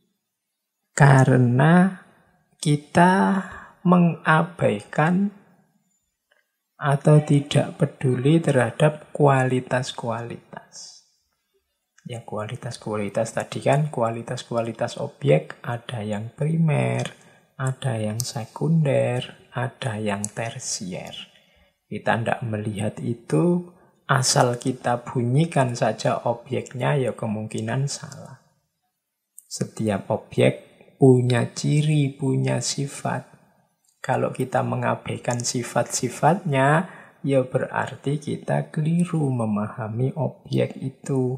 S1: karena kita mengabaikan atau tidak peduli terhadap kualitas-kualitas. Ya, kualitas-kualitas tadi kan, kualitas-kualitas objek ada yang primer, ada yang sekunder, ada yang tersier. Kita tidak melihat itu, asal kita bunyikan saja objeknya, ya kemungkinan salah. Setiap objek punya ciri, punya sifat. Kalau kita mengabaikan sifat-sifatnya, ya berarti kita keliru memahami objek itu.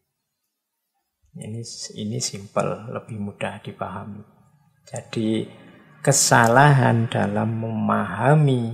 S1: Ini simpel, lebih mudah dipahami. Jadi kesalahan dalam memahami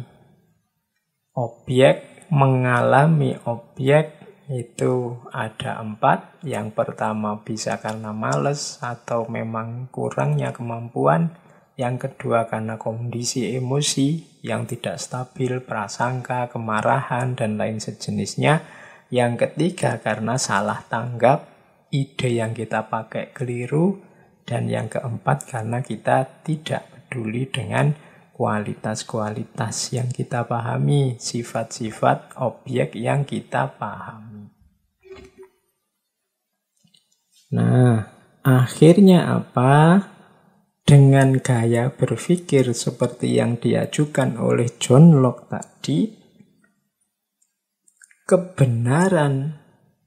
S1: objek, mengalami objek itu ada 4. Yang pertama bisa karena malas atau memang kurangnya kemampuan. Yang kedua karena kondisi emosi yang tidak stabil, prasangka, kemarahan, dan lain sejenisnya. Yang ketiga karena salah tanggap, ide yang kita pakai keliru. Dan yang keempat karena kita tidak peduli dengan kualitas-kualitas yang kita pahami, sifat-sifat objek yang kita pahami. Nah, akhirnya apa? Dengan gaya berpikir seperti yang diajukan oleh John Locke tadi, kebenaran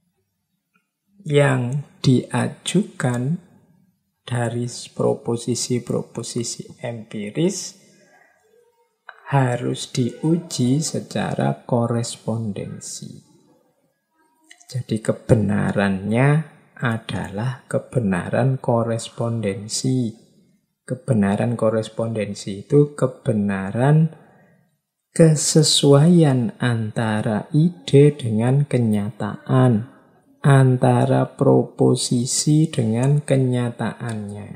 S1: yang diajukan dari proposisi-proposisi empiris harus diuji secara korespondensi. Jadi kebenarannya adalah kebenaran korespondensi. Kebenaran korespondensi itu kebenaran kesesuaian antara ide dengan kenyataan, antara proposisi dengan kenyataannya.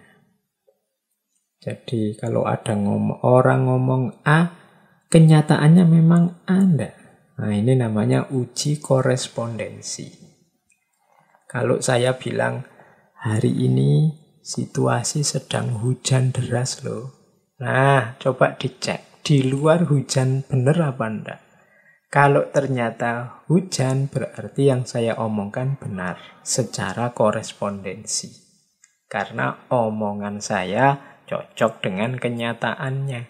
S1: Jadi kalau ada orang ngomong A, kenyataannya memang A enggak. Nah, ini namanya uji korespondensi. Kalau saya bilang hari ini situasi sedang hujan deras loh. Nah, coba dicek. di luar hujan bener apa enggak? Kalau ternyata hujan, berarti yang saya omongkan benar secara korespondensi. Karena omongan saya cocok dengan kenyataannya.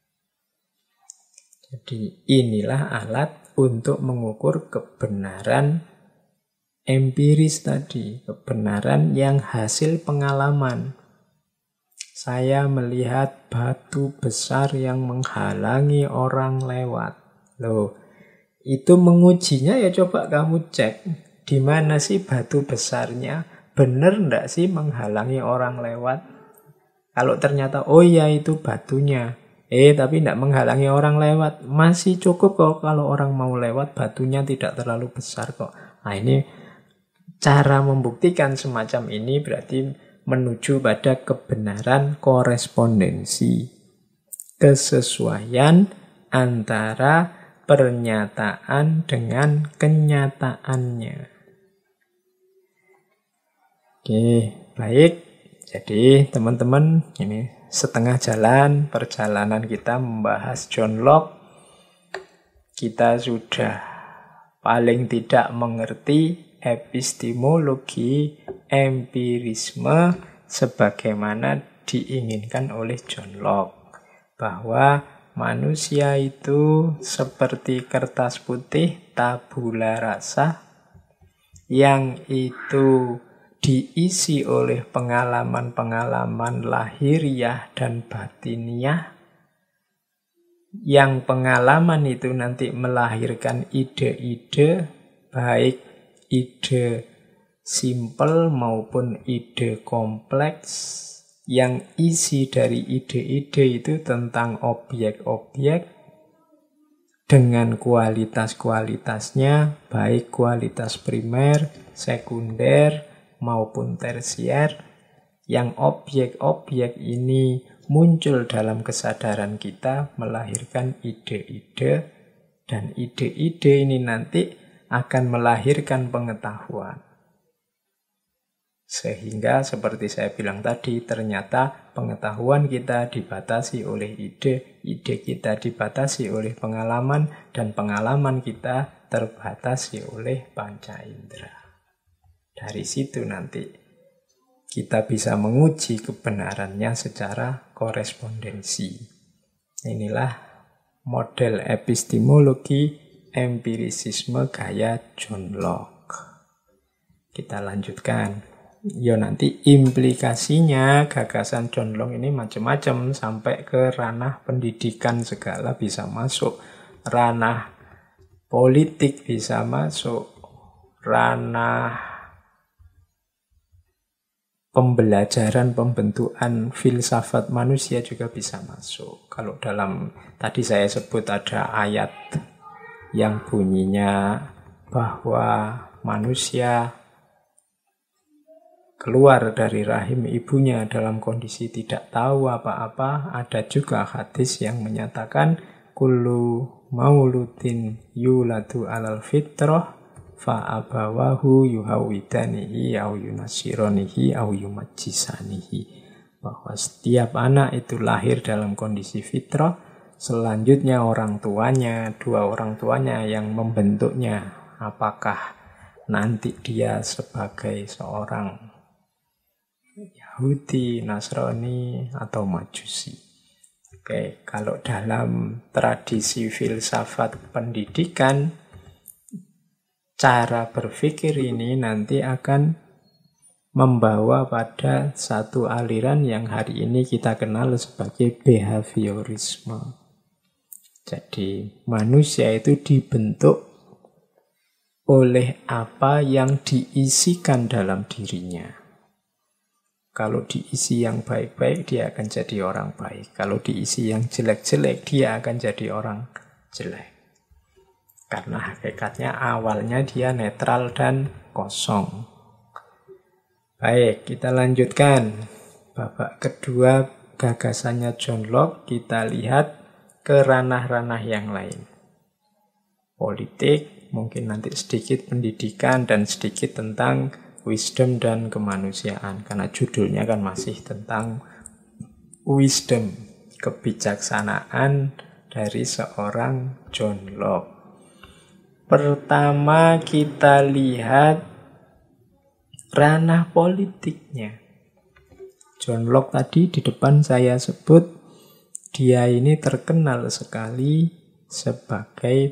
S1: Jadi inilah alat untuk mengukur kebenaran empiris tadi, kebenaran yang hasil pengalaman. Saya melihat batu besar yang menghalangi orang lewat. Loh, itu mengujinya ya coba kamu cek. Di mana sih batu besarnya? Benar enggak sih menghalangi orang lewat? Kalau ternyata, oh ya itu batunya. Tapi tidak menghalangi orang lewat. Masih cukup kok kalau orang mau lewat, batunya tidak terlalu besar kok. Nah ini cara membuktikan semacam ini berarti menuju pada kebenaran korespondensi. Kesesuaian antara pernyataan dengan kenyataannya. Oke, baik. Jadi teman-teman, ini setengah jalan perjalanan kita membahas John Locke. Kita sudah paling tidak mengerti epistemologi empirisme sebagaimana diinginkan oleh John Locke. Bahwa manusia itu seperti kertas putih tabula rasa yang itu diisi oleh pengalaman-pengalaman lahiriah dan batiniah, yang pengalaman itu nanti melahirkan ide-ide, baik ide simpel maupun ide kompleks, yang isi dari ide-ide itu tentang objek-objek dengan kualitas-kualitasnya, baik kualitas primer, sekunder, maupun tersier, yang objek-objek ini muncul dalam kesadaran kita melahirkan ide-ide, dan ide-ide ini nanti akan melahirkan pengetahuan. Sehingga seperti saya bilang tadi, ternyata pengetahuan kita dibatasi oleh ide, ide kita dibatasi oleh pengalaman, dan pengalaman kita terbatasi oleh panca indera. Dari situ nanti kita bisa menguji kebenarannya secara korespondensi. Inilah model epistemologi empirisisme gaya John Locke. Kita lanjutkan. Ya nanti implikasinya gagasan John Locke ini macam-macam sampai ke ranah pendidikan segala bisa masuk. Ranah politik bisa masuk. Ranah pembelajaran, pembentukan filsafat manusia juga bisa masuk. Kalau dalam, tadi saya sebut ada ayat yang bunyinya bahwa manusia keluar dari rahim ibunya dalam kondisi tidak tahu apa-apa. Ada juga hadis yang menyatakan kullu mauludin yuladu alal fitrah fa'abawahu yuhawidanihi au yunasironihi au yumajjisanihi, bahwa setiap anak itu lahir dalam kondisi fitrah, selanjutnya orang tuanya, dua orang tuanya yang membentuknya, apakah nanti dia sebagai seorang Yahudi, Nasrani, atau Majusi. Oke, kalau dalam tradisi filsafat pendidikan, cara berpikir ini nanti akan membawa pada satu aliran yang hari ini kita kenal sebagai behaviorisme. Jadi manusia itu dibentuk oleh apa yang diisikan dalam dirinya. Kalau diisi yang baik-baik, dia akan jadi orang baik. Kalau diisi yang jelek-jelek, dia akan jadi orang jelek. Karena hakikatnya awalnya dia netral dan kosong. Baik, kita lanjutkan. Babak kedua gagasannya John Locke, kita lihat ke ranah-ranah yang lain. Politik, mungkin nanti sedikit pendidikan, dan sedikit tentang wisdom dan kemanusiaan. Karena judulnya kan masih tentang wisdom, kebijaksanaan dari seorang John Locke. Pertama kita lihat ranah politiknya. John Locke tadi di depan saya sebut, dia ini terkenal sekali sebagai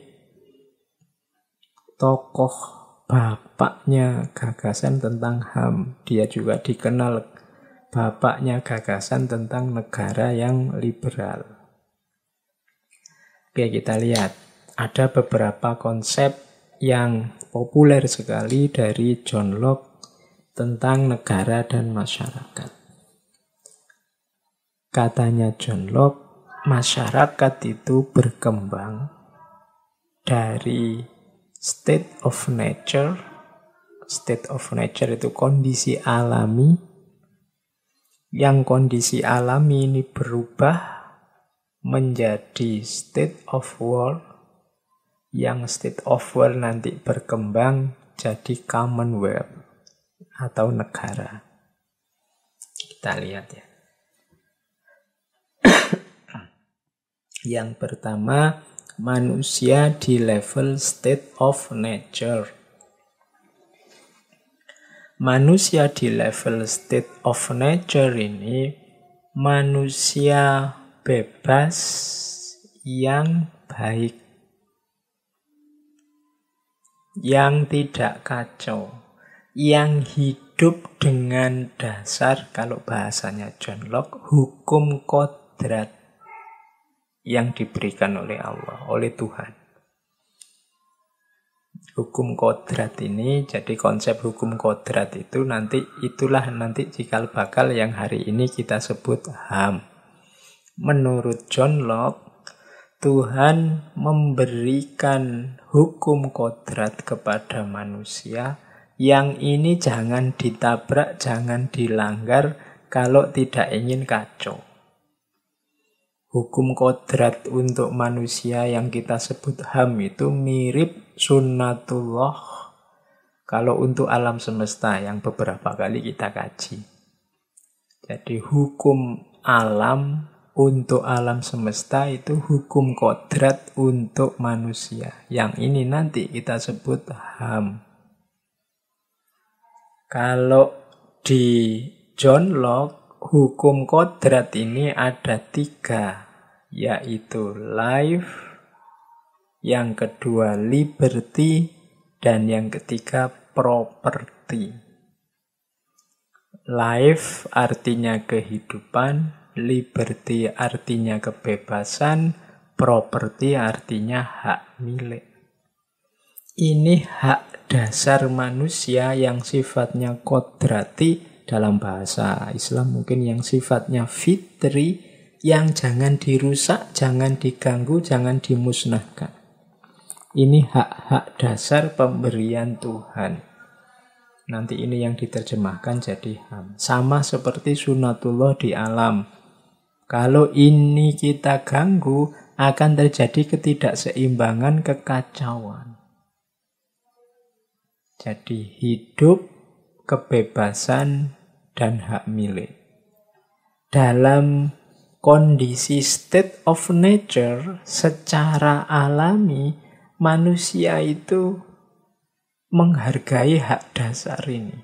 S1: tokoh bapaknya gagasan tentang HAM. Dia juga dikenal bapaknya gagasan tentang negara yang liberal. Oke, kita lihat. Ada beberapa konsep yang populer sekali dari John Locke tentang negara dan masyarakat. Katanya John Locke, masyarakat itu berkembang dari state of nature. State of nature itu kondisi alami. Yang kondisi alami ini berubah menjadi state of war. Yang state of war nanti berkembang jadi commonwealth atau negara. Kita lihat ya. Yang pertama, manusia di level state of nature. Manusia di level state of nature ini manusia bebas yang baik, yang tidak kacau, yang hidup dengan dasar, kalau bahasanya John Locke, hukum kodrat yang diberikan oleh Allah, oleh Tuhan. Hukum kodrat ini, jadi konsep hukum kodrat itu itulah nanti cikal bakal yang hari ini kita sebut HAM. Menurut John Locke, Tuhan memberikan hukum kodrat kepada manusia yang ini jangan ditabrak, jangan dilanggar kalau tidak ingin kacau. Hukum kodrat untuk manusia yang kita sebut HAM itu mirip sunnatullah kalau untuk alam semesta yang beberapa kali kita kaji. Jadi hukum alam untuk alam semesta itu hukum kodrat untuk manusia. Yang ini nanti kita sebut HAM. Kalau di John Locke, hukum kodrat ini ada 3, yaitu life, yang kedua liberty, dan yang ketiga property. Life artinya kehidupan, liberty artinya kebebasan, property artinya hak milik. Ini hak dasar manusia yang sifatnya kodrati, dalam bahasa Islam mungkin yang sifatnya fitri, yang jangan dirusak, jangan diganggu, jangan dimusnahkan. Ini hak-hak dasar pemberian Tuhan. Nanti ini yang diterjemahkan jadi HAM. Sama seperti sunatullah di alam. Kalau ini kita ganggu, akan terjadi ketidakseimbangan, kekacauan. Jadi hidup, kebebasan, dan hak milik. Dalam kondisi state of nature, secara alami, manusia itu menghargai hak dasar ini.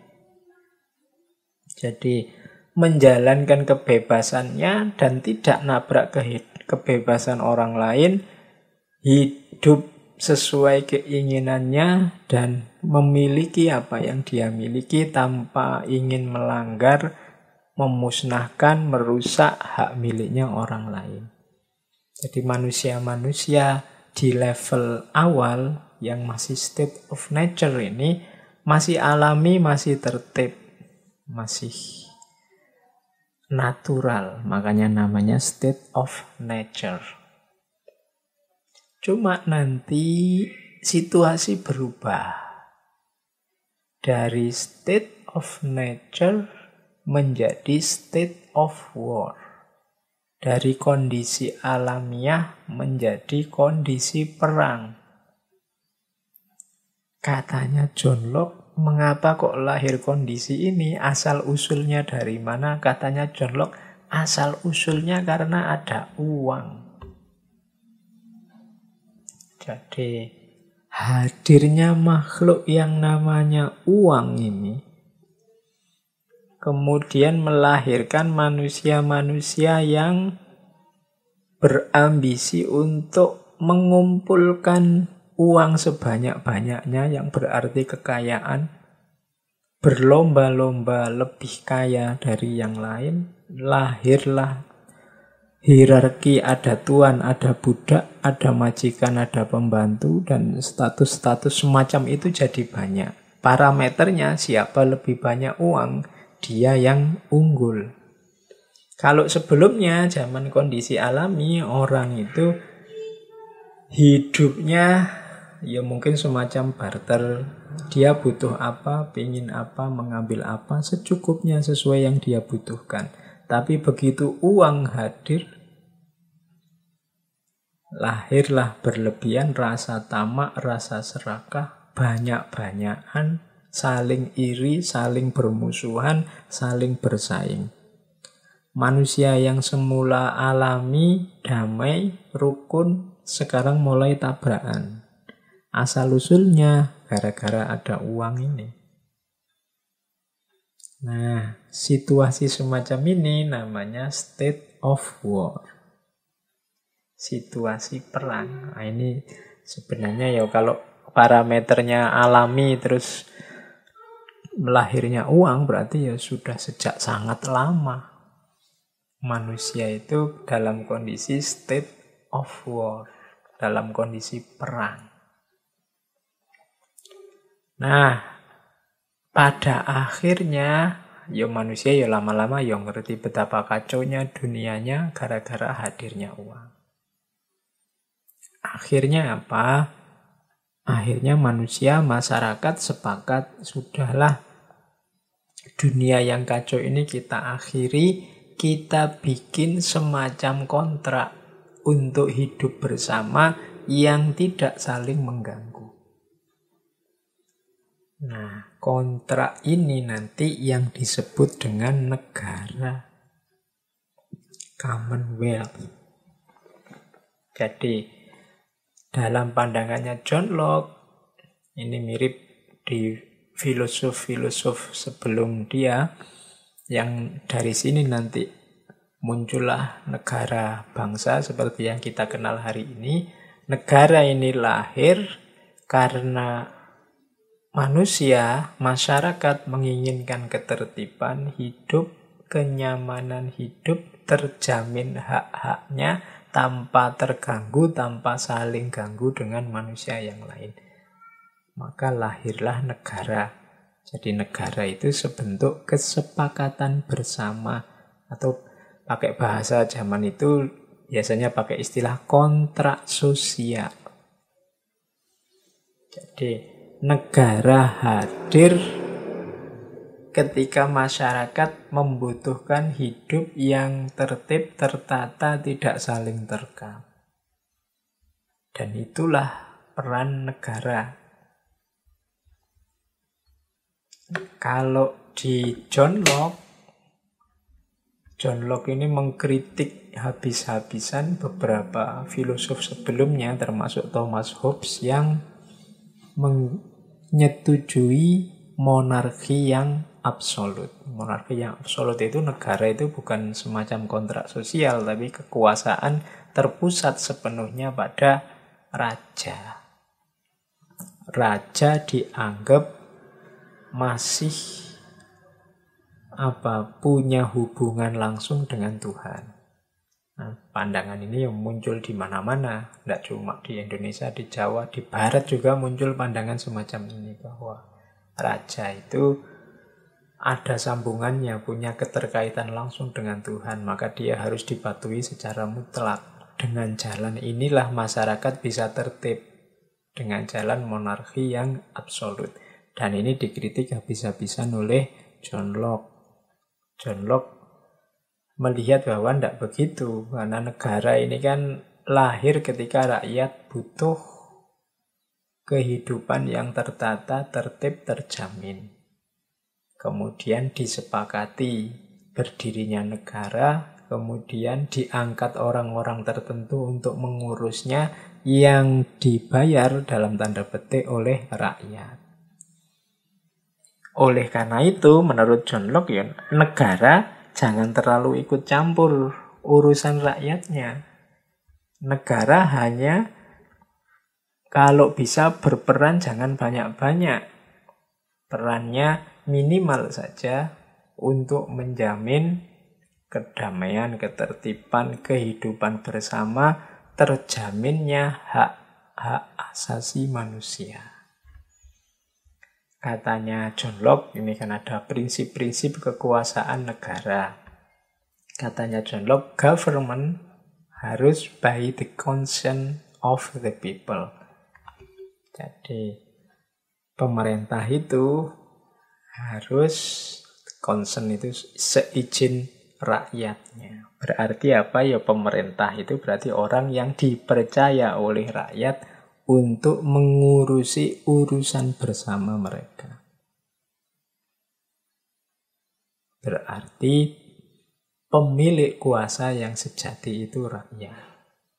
S1: Jadi menjalankan kebebasannya dan tidak nabrak kebebasan orang lain, hidup sesuai keinginannya dan memiliki apa yang dia miliki tanpa ingin melanggar, memusnahkan, merusak hak miliknya orang lain. Jadi manusia-manusia di level awal yang masih state of nature ini masih alami, masih tertib, masih natural, makanya namanya state of nature. Cuma nanti situasi berubah dari state of nature menjadi state of war, dari kondisi alamiah menjadi kondisi perang. Katanya John Locke, mengapa kok lahir kondisi ini? Asal usulnya dari mana? Katanya John Locke, asal usulnya karena ada uang. Jadi hadirnya makhluk yang namanya uang ini kemudian melahirkan manusia-manusia yang berambisi untuk mengumpulkan uang sebanyak-banyaknya yang berarti kekayaan, berlomba-lomba lebih kaya dari yang lain. Lahirlah hierarki, ada tuan, ada budak, ada majikan, ada pembantu, dan status-status semacam itu jadi banyak. Parameternya siapa lebih banyak uang, dia yang unggul. Kalau sebelumnya zaman kondisi alami, orang itu hidupnya ya mungkin semacam barter. Dia butuh apa, pingin apa, mengambil apa, secukupnya sesuai yang dia butuhkan. Tapi begitu uang hadir, lahirlah berlebihan rasa tamak, rasa serakah, banyak-banyakan, saling iri, saling bermusuhan, saling bersaing. Manusia yang semula alami, damai, rukun, sekarang mulai tabrakan. Asal-usulnya gara-gara ada uang ini. Nah, situasi semacam ini namanya state of war. Situasi perang. Nah, ini sebenarnya ya kalau parameternya alami terus melahirnya uang berarti ya sudah sejak sangat lama. Manusia itu dalam kondisi state of war, dalam kondisi perang. Nah, pada akhirnya ya manusia ya lama-lama ya ngerti betapa kacaunya dunianya gara-gara hadirnya uang. Akhirnya apa? Akhirnya manusia, masyarakat sepakat, sudahlah dunia yang kacau ini kita akhiri. Kita bikin semacam kontrak untuk hidup bersama yang tidak saling mengganggu. Nah, kontrak ini nanti yang disebut dengan negara. Commonwealth. Jadi, dalam pandangannya John Locke, ini mirip di filosof-filosof sebelum dia, yang dari sini nanti muncullah negara bangsa seperti yang kita kenal hari ini. Negara ini lahir karena manusia, masyarakat menginginkan ketertiban hidup, kenyamanan hidup, terjamin hak-haknya tanpa terganggu, tanpa saling ganggu dengan manusia yang lain. Maka lahirlah negara. Jadi negara itu sebentuk kesepakatan bersama, atau pakai bahasa zaman itu biasanya pakai istilah kontrak sosial. Jadi negara hadir ketika masyarakat membutuhkan hidup yang tertib, tertata, tidak saling terkam. Dan itulah peran negara. Kalau di John Locke ini mengkritik habis-habisan beberapa filosof sebelumnya, termasuk Thomas Hobbes, yang menyetujui monarki yang absolut. Monarki yang absolut itu negara itu bukan semacam kontrak sosial, tapi kekuasaan terpusat sepenuhnya pada raja. Raja dianggap masih punya hubungan langsung dengan Tuhan. Nah, pandangan ini yang muncul di mana-mana, tidak cuma di Indonesia, di Jawa, di Barat juga muncul pandangan semacam ini, bahwa raja itu ada sambungannya, punya keterkaitan langsung dengan Tuhan, maka dia harus dipatuhi secara mutlak. Dengan jalan inilah masyarakat bisa tertib, dengan jalan monarki yang absolut. Dan ini dikritik habis-habisan oleh John Locke. John Locke melihat bahwa tidak begitu, karena negara ini kan lahir ketika rakyat butuh kehidupan yang tertata, tertib, terjamin. Kemudian disepakati berdirinya negara, kemudian diangkat orang-orang tertentu untuk mengurusnya yang dibayar dalam tanda petik oleh rakyat. Oleh karena itu, menurut John Locke, ya, negara jangan terlalu ikut campur urusan rakyatnya. Negara hanya kalau bisa berperan jangan banyak-banyak. Perannya minimal saja untuk menjamin kedamaian, ketertiban, kehidupan bersama, terjaminnya hak-hak asasi manusia. Katanya John Locke, ini kan ada prinsip-prinsip kekuasaan negara. Katanya John Locke, government harus by the consent of the people. Jadi pemerintah itu harus consent, itu seizin rakyatnya. Berarti apa ya, pemerintah itu berarti orang yang dipercaya oleh rakyat untuk mengurusi urusan bersama mereka. Berarti pemilik kuasa yang sejati itu rakyat.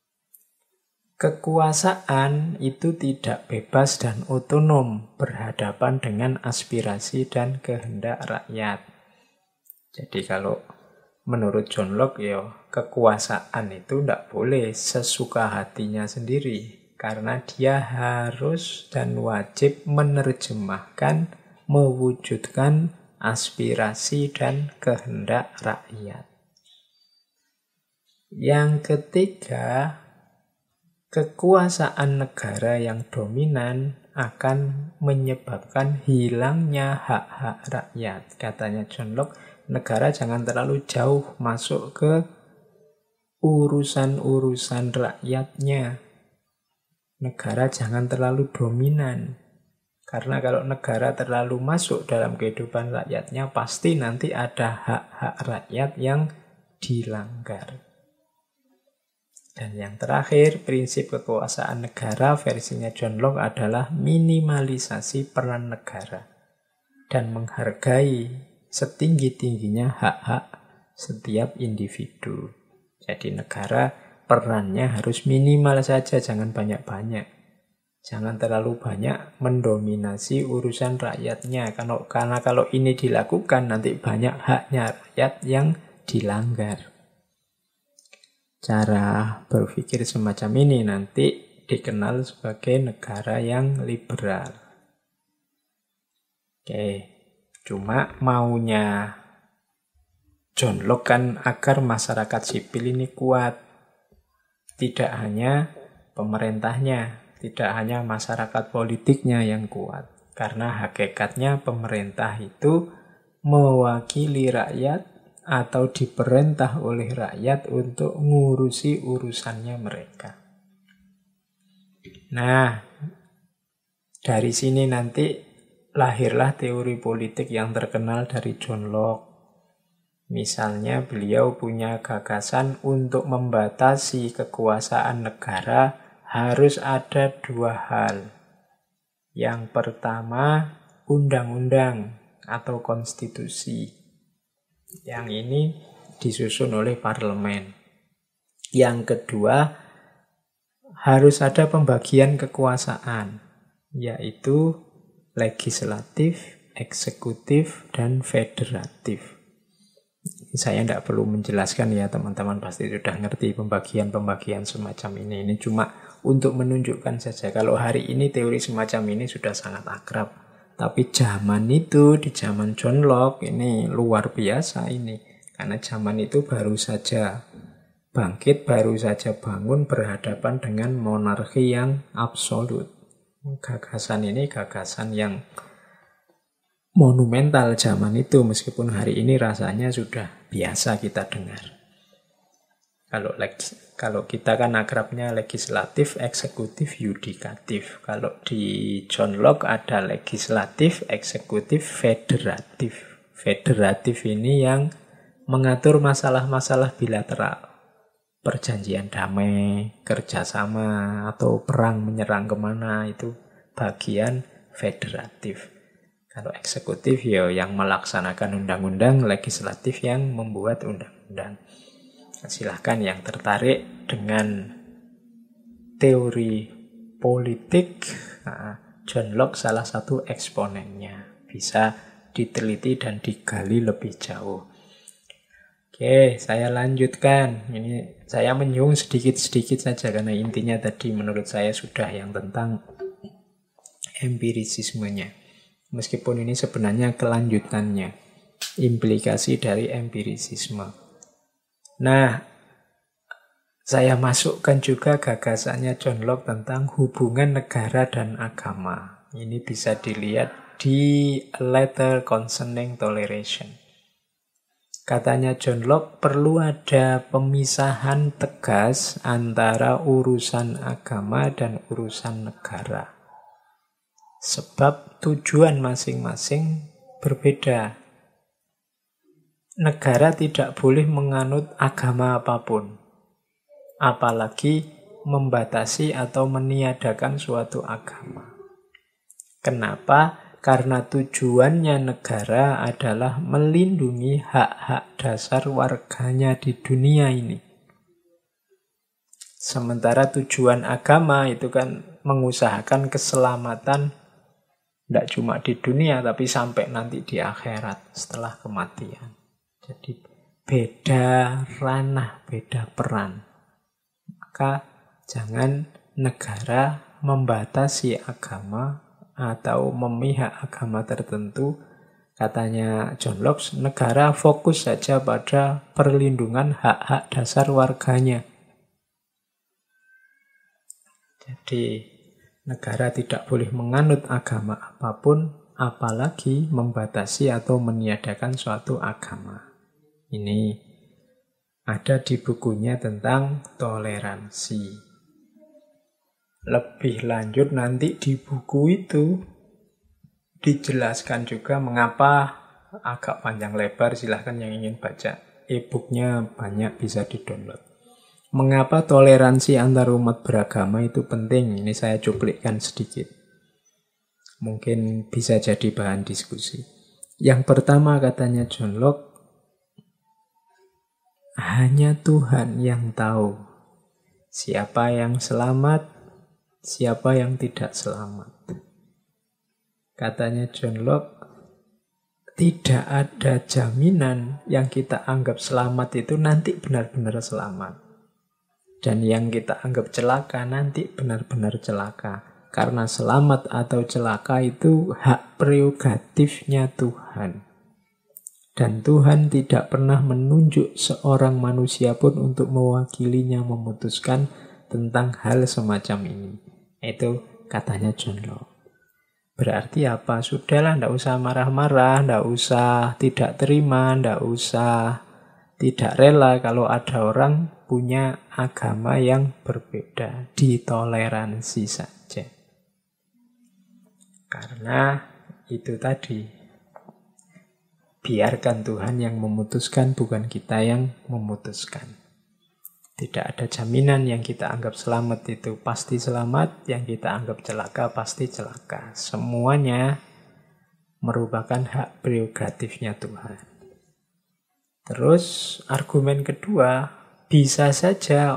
S1: Kekuasaan itu tidak bebas dan otonom berhadapan dengan aspirasi dan kehendak rakyat. Jadi kalau menurut John Locke, ya, kekuasaan itu tidak boleh sesuka hatinya sendiri. Karena dia harus dan wajib menerjemahkan, mewujudkan aspirasi dan kehendak rakyat. Yang ketiga, kekuasaan negara yang dominan akan menyebabkan hilangnya hak-hak rakyat. Katanya John Locke, negara jangan terlalu jauh masuk ke urusan-urusan rakyatnya. Negara jangan terlalu dominan. Karena kalau negara terlalu masuk dalam kehidupan rakyatnya, pasti nanti ada hak-hak rakyat yang dilanggar. Dan yang terakhir, prinsip kekuasaan negara versinya John Locke adalah minimalisasi peran negara dan menghargai setinggi-tingginya hak-hak setiap individu. Jadi negara perannya harus minimal saja, jangan banyak-banyak. Jangan terlalu banyak mendominasi urusan rakyatnya. Karena kalau ini dilakukan, nanti banyak haknya rakyat yang dilanggar. Cara berpikir semacam ini nanti dikenal sebagai negara yang liberal. Oke, cuma maunya John Locke kan agar masyarakat sipil ini kuat. Tidak hanya pemerintahnya, tidak hanya masyarakat politiknya yang kuat. Karena hakikatnya pemerintah itu mewakili rakyat atau diperintah oleh rakyat untuk ngurusi urusannya mereka. Nah, dari sini nanti lahirlah teori politik yang terkenal dari John Locke. Misalnya beliau punya gagasan untuk membatasi kekuasaan negara harus ada dua hal. Yang pertama, undang-undang atau konstitusi. Yang ini disusun oleh parlemen. Yang kedua, harus ada pembagian kekuasaan, yaitu legislatif, eksekutif, dan federatif. Saya tidak perlu menjelaskan ya, teman-teman pasti sudah ngerti pembagian-pembagian semacam ini. Ini cuma untuk menunjukkan saja. Kalau hari ini teori semacam ini sudah sangat akrab. Tapi zaman itu, di zaman John Locke, ini luar biasa ini. Karena zaman itu baru saja bangkit, baru saja bangun berhadapan dengan monarki yang absolut. Gagasan ini gagasan yang monumental zaman itu, meskipun hari ini rasanya sudah biasa kita dengar. Kalau kita kan akrabnya legislatif, eksekutif, yudikatif. Kalau di John Locke ada legislatif, eksekutif, federatif. Federatif ini yang mengatur masalah-masalah bilateral. Perjanjian damai, kerjasama, atau perang menyerang kemana, itu bagian federatif. Kalau eksekutif ya yang melaksanakan undang-undang, legislatif yang membuat undang-undang. Silahkan yang tertarik dengan teori politik, John Locke salah satu eksponennya. Bisa diteliti dan digali lebih jauh. Oke, saya lanjutkan. Ini saya menyinggung sedikit-sedikit saja karena intinya tadi menurut saya sudah yang tentang empirisismenya. Meskipun ini sebenarnya kelanjutannya, implikasi dari empirisisme. Nah, saya masukkan juga gagasannya John Locke tentang hubungan negara dan agama. Ini bisa dilihat di A Letter Concerning Toleration. Katanya John Locke perlu ada pemisahan tegas antara urusan agama dan urusan negara. Sebab tujuan masing-masing berbeda. Negara tidak boleh menganut agama apapun, apalagi membatasi atau meniadakan suatu agama. Kenapa? Karena tujuannya negara adalah melindungi hak-hak dasar warganya di dunia ini. Sementara tujuan agama itu kan mengusahakan keselamatan tidak cuma di dunia tapi sampai nanti di akhirat setelah kematian. Jadi beda ranah, beda peran. Maka jangan negara membatasi agama atau memihak agama tertentu. Katanya John Locke, negara fokus saja pada perlindungan hak-hak dasar warganya. Jadi negara tidak boleh menganut agama apapun, apalagi membatasi atau meniadakan suatu agama. Ini ada di bukunya tentang toleransi. Lebih lanjut nanti di buku itu dijelaskan juga mengapa, agak panjang lebar, silahkan yang ingin baca. E-booknya banyak, bisa di-download. Mengapa toleransi antar umat beragama itu penting? Ini saya cuplikkan sedikit. Mungkin bisa jadi bahan diskusi. Yang pertama katanya John Locke, hanya Tuhan yang tahu siapa yang selamat, siapa yang tidak selamat. Katanya John Locke, tidak ada jaminan yang kita anggap selamat itu nanti benar-benar selamat. Dan yang kita anggap celaka nanti benar-benar celaka. Karena selamat atau celaka itu hak prerogatifnya Tuhan. Dan Tuhan tidak pernah menunjuk seorang manusia pun untuk mewakilinya memutuskan tentang hal semacam ini. Itu katanya John Locke. Berarti apa? Sudahlah, tidak usah marah-marah, tidak usah tidak terima, tidak usah tidak rela kalau ada orang punya agama yang berbeda. Ditoleransi saja. Karena itu tadi, biarkan Tuhan yang memutuskan, bukan kita yang memutuskan. Tidak ada jaminan yang kita anggap selamat itu pasti selamat, yang kita anggap celaka pasti celaka. Semuanya merupakan hak prerogatifnya Tuhan. Terus argumen kedua, bisa saja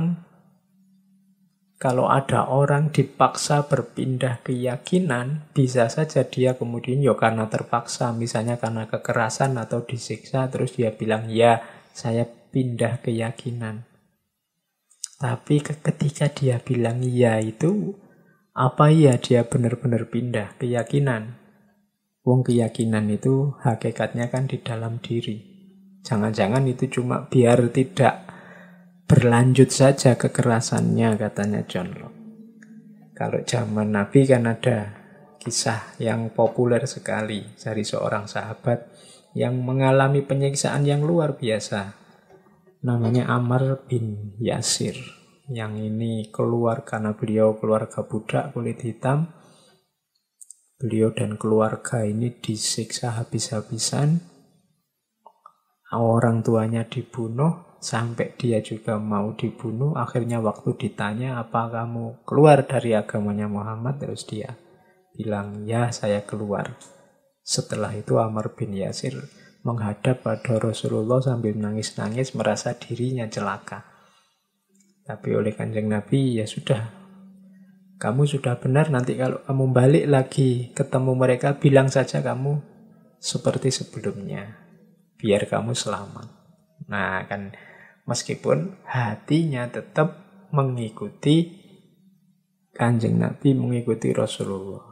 S1: kalau ada orang dipaksa berpindah keyakinan, bisa saja dia kemudian karena terpaksa, misalnya karena kekerasan atau disiksa, terus dia bilang, ya saya pindah keyakinan. Tapi ketika dia bilang ya itu, apa ya dia benar-benar pindah keyakinan? Wong keyakinan itu hakikatnya kan di dalam diri. Jangan-jangan itu cuma biar tidak berlanjut saja kekerasannya, katanya John Locke. Kalau zaman Nabi kan ada kisah yang populer sekali dari seorang sahabat yang mengalami penyiksaan yang luar biasa. Namanya Ammar bin Yasir. Yang ini keluar karena beliau keluarga budak kulit hitam. Beliau dan keluarga ini disiksa habis-habisan. Orang tuanya dibunuh, sampai dia juga mau dibunuh. Akhirnya waktu ditanya, apa kamu keluar dari agamanya Muhammad? Terus dia bilang, ya saya keluar. Setelah itu Ammar bin Yasir menghadap pada Rasulullah sambil nangis-nangis merasa dirinya celaka. Tapi oleh Kanjeng Nabi, ya sudah, kamu sudah benar, nanti kalau kamu balik lagi ketemu mereka, bilang saja kamu seperti sebelumnya, biar kamu selamat. Nah kan, meskipun hatinya tetap mengikuti Kanjeng Nabi, mengikuti Rasulullah.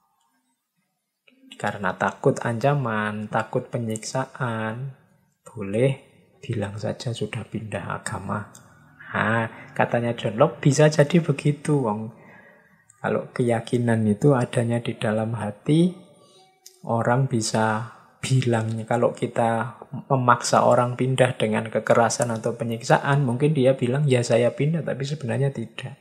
S1: Karena takut ancaman, takut penyiksaan, boleh bilang saja sudah pindah agama. Nah, katanya John Locke, bisa jadi begitu, wong. Kalau keyakinan itu adanya di dalam hati, orang bisa bilangnya. Kalau kita memaksa orang pindah dengan kekerasan atau penyiksaan, mungkin dia bilang, ya saya pindah, tapi sebenarnya tidak.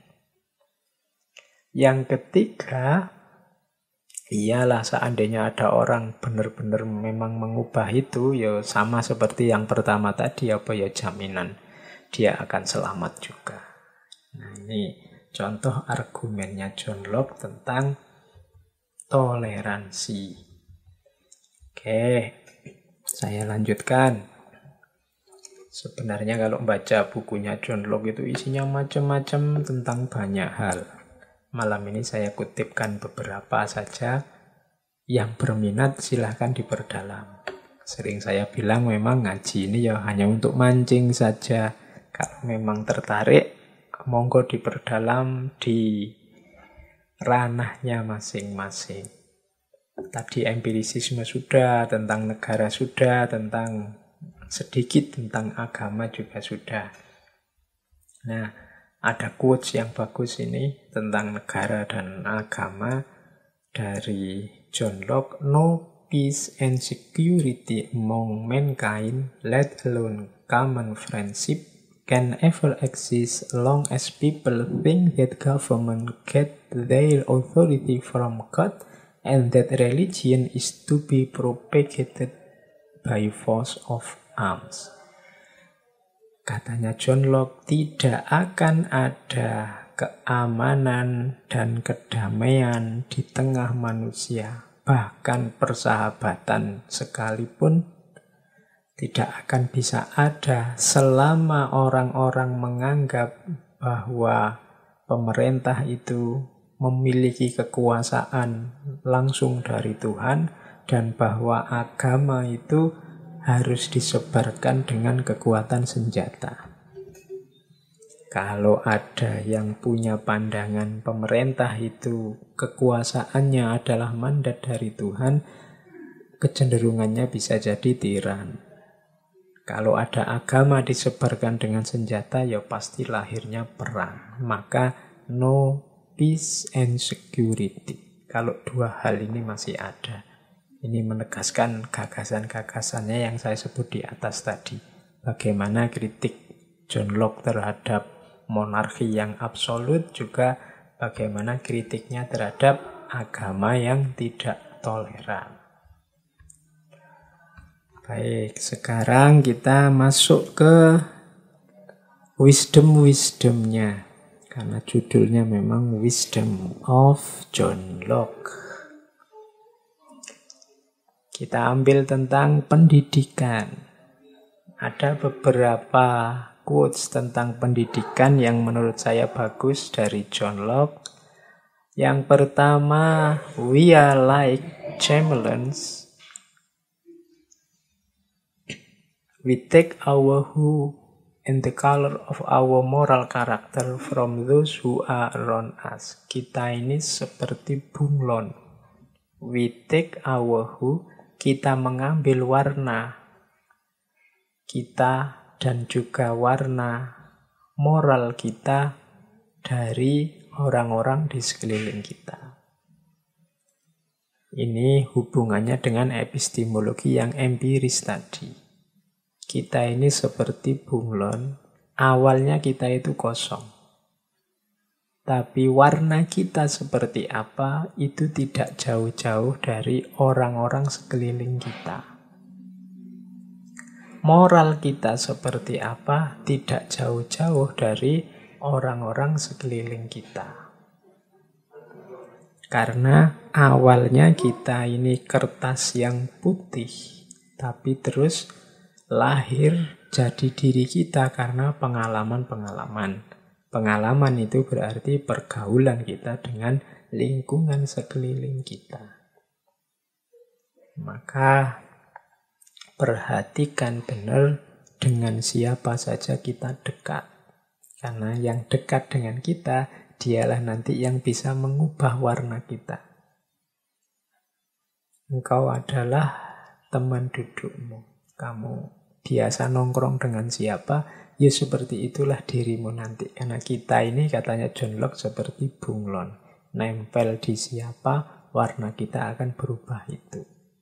S1: Yang ketiga, iyalah seandainya ada orang benar-benar memang mengubah itu, ya sama seperti yang pertama tadi, apa ya jaminan dia akan selamat juga. Nah ini contoh argumennya John Locke tentang toleransi. Oke, saya lanjutkan. Sebenarnya kalau baca bukunya John Locke itu isinya macam-macam tentang banyak hal. Malam ini saya kutipkan beberapa saja. Yang berminat silahkan diperdalam. Sering saya bilang memang ngaji ini ya hanya untuk mancing saja. Kalau memang tertarik, monggo diperdalam di ranahnya masing-masing. Tadi empirisisme sudah, tentang negara sudah, tentang sedikit tentang agama juga sudah. Nah, ada quotes yang bagus ini tentang negara dan agama dari John Locke. No peace and security among mankind, let alone common friendship, can ever exist long as people think that government get their authority from God and that religion is to be propagated by force of arms. Katanya John Locke, tidak akan ada keamanan dan kedamaian di tengah manusia, bahkan persahabatan sekalipun tidak akan bisa ada selama orang-orang menganggap bahwa pemerintah itu memiliki kekuasaan langsung dari Tuhan dan bahwa agama itu harus disebarkan dengan kekuatan senjata. Kalau ada yang punya pandangan pemerintah itu kekuasaannya adalah mandat dari Tuhan, kecenderungannya bisa jadi tiran. Kalau ada agama disebarkan dengan senjata, ya pasti lahirnya perang. Maka no peace and security. Kalau dua hal ini masih ada. Ini menegaskan gagasan-gagasannya yang saya sebut di atas tadi. Bagaimana kritik John Locke terhadap monarki yang absolut, juga bagaimana kritiknya terhadap agama yang tidak toleran. Baik, sekarang kita masuk ke wisdom-wisdomnya. Karena judulnya memang Wisdom of John Locke. Kita ambil tentang pendidikan. Ada beberapa quotes tentang pendidikan yang menurut saya bagus dari John Locke. Yang pertama, we are like chameleons. We take our hue and the color of our moral character from those who are around us. Kita ini seperti bunglon. We take our hue, kita mengambil warna kita dan juga warna moral kita dari orang-orang di sekeliling kita. Ini hubungannya dengan epistemologi yang empiris tadi. Kita ini seperti bunglon, awalnya kita itu kosong. Tapi warna kita seperti apa, itu tidak jauh-jauh dari orang-orang sekeliling kita. Moral kita seperti apa, tidak jauh-jauh dari orang-orang sekeliling kita. Karena awalnya kita ini kertas yang putih, tapi terus lahir jadi diri kita karena pengalaman-pengalaman. Pengalaman itu berarti pergaulan kita dengan lingkungan sekeliling kita. Maka perhatikan benar dengan siapa saja kita dekat. Karena yang dekat dengan kita, dialah nanti yang bisa mengubah warna kita. Engkau adalah teman dudukmu. Kamu biasa nongkrong dengan siapa, ya seperti itulah dirimu nanti. Karena kita ini, katanya John Locke, seperti bunglon. Nempel di siapa, warna kita akan berubah itu.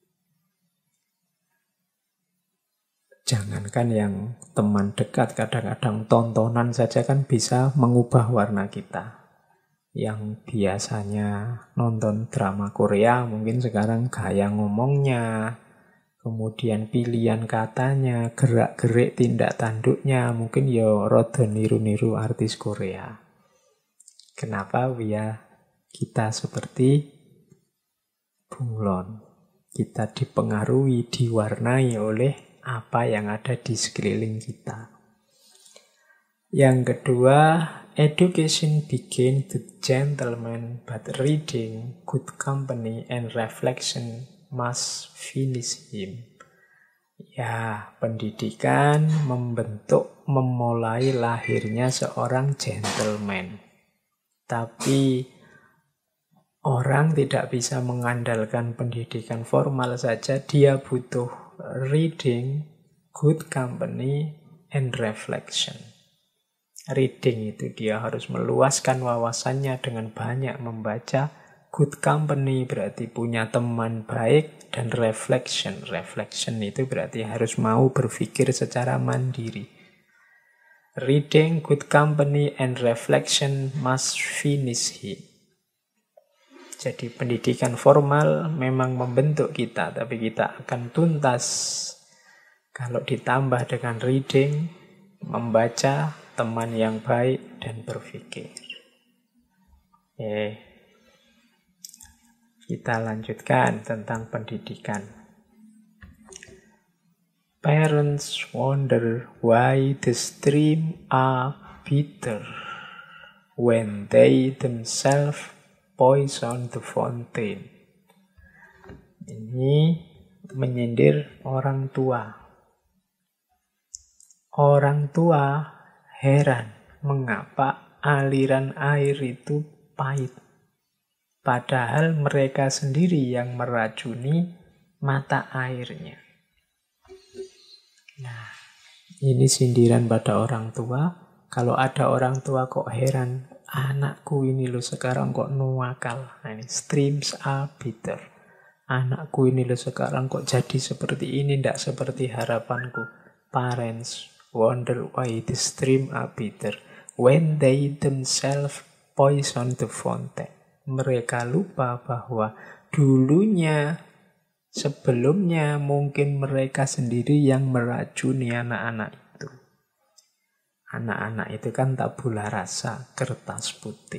S1: Jangankan yang teman dekat, kadang-kadang tontonan saja kan bisa mengubah warna kita. Yang biasanya nonton drama Korea, mungkin sekarang gaya ngomongnya, kemudian pilihan katanya, gerak-gerik tindak tanduknya, mungkin ya rada niru-niru artis Korea. Kenapa? Ya kita seperti bunglon. Kita dipengaruhi, diwarnai oleh apa yang ada di sekeliling kita. Yang kedua, education begins to gentleman, but reading, good company, and reflection must finish him. Ya, pendidikan memulai lahirnya seorang gentleman. Tapi orang tidak bisa mengandalkan pendidikan formal saja, dia butuh reading, good company, and reflection. Reading itu dia harus meluaskan wawasannya dengan banyak membaca. Good company berarti punya teman baik. Dan reflection itu berarti harus mau berpikir secara mandiri. Reading, good company, and reflection must finish him. Jadi pendidikan formal memang membentuk kita, tapi kita akan tuntas kalau ditambah dengan reading, membaca, teman yang baik, dan berpikir. Kita lanjutkan tentang pendidikan. Parents wonder why the streams are bitter when they themselves poison the fountain. Ini menyindir orang tua. Orang tua heran mengapa aliran air itu pahit. Padahal mereka sendiri yang meracuni mata airnya. Nah, ini sindiran pada orang tua. Kalau ada orang tua kok heran, anakku ini loh sekarang kok nuwakal. Nah, ini streams are bitter. Anakku ini loh sekarang kok jadi seperti ini, tidak seperti harapanku. Parents wonder why the stream are bitter when they themselves poison the fountain. Mereka lupa bahwa dulunya, sebelumnya mungkin mereka sendiri yang meracuni anak-anak itu. Anak-anak itu kan tabula rasa, kertas putih.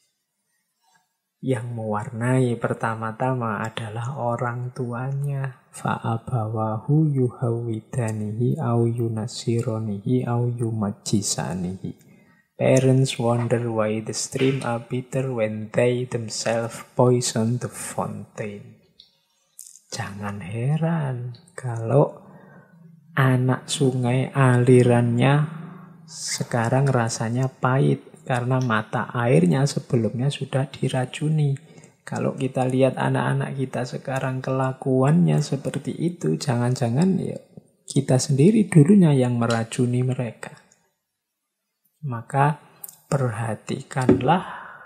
S1: Yang mewarnai pertama-tama adalah orang tuanya. Fa'abawahu yuhawidanihi au yunasironihi au yumajisanihi. Parents wonder why the streams are bitter when they themselves poison the fountain. Jangan heran kalau anak sungai alirannya sekarang rasanya pahit karena mata airnya sebelumnya sudah diracuni. Kalau kita lihat anak-anak kita sekarang kelakuannya seperti itu, jangan-jangan ya kita sendiri dulunya yang meracuni mereka. Maka perhatikanlah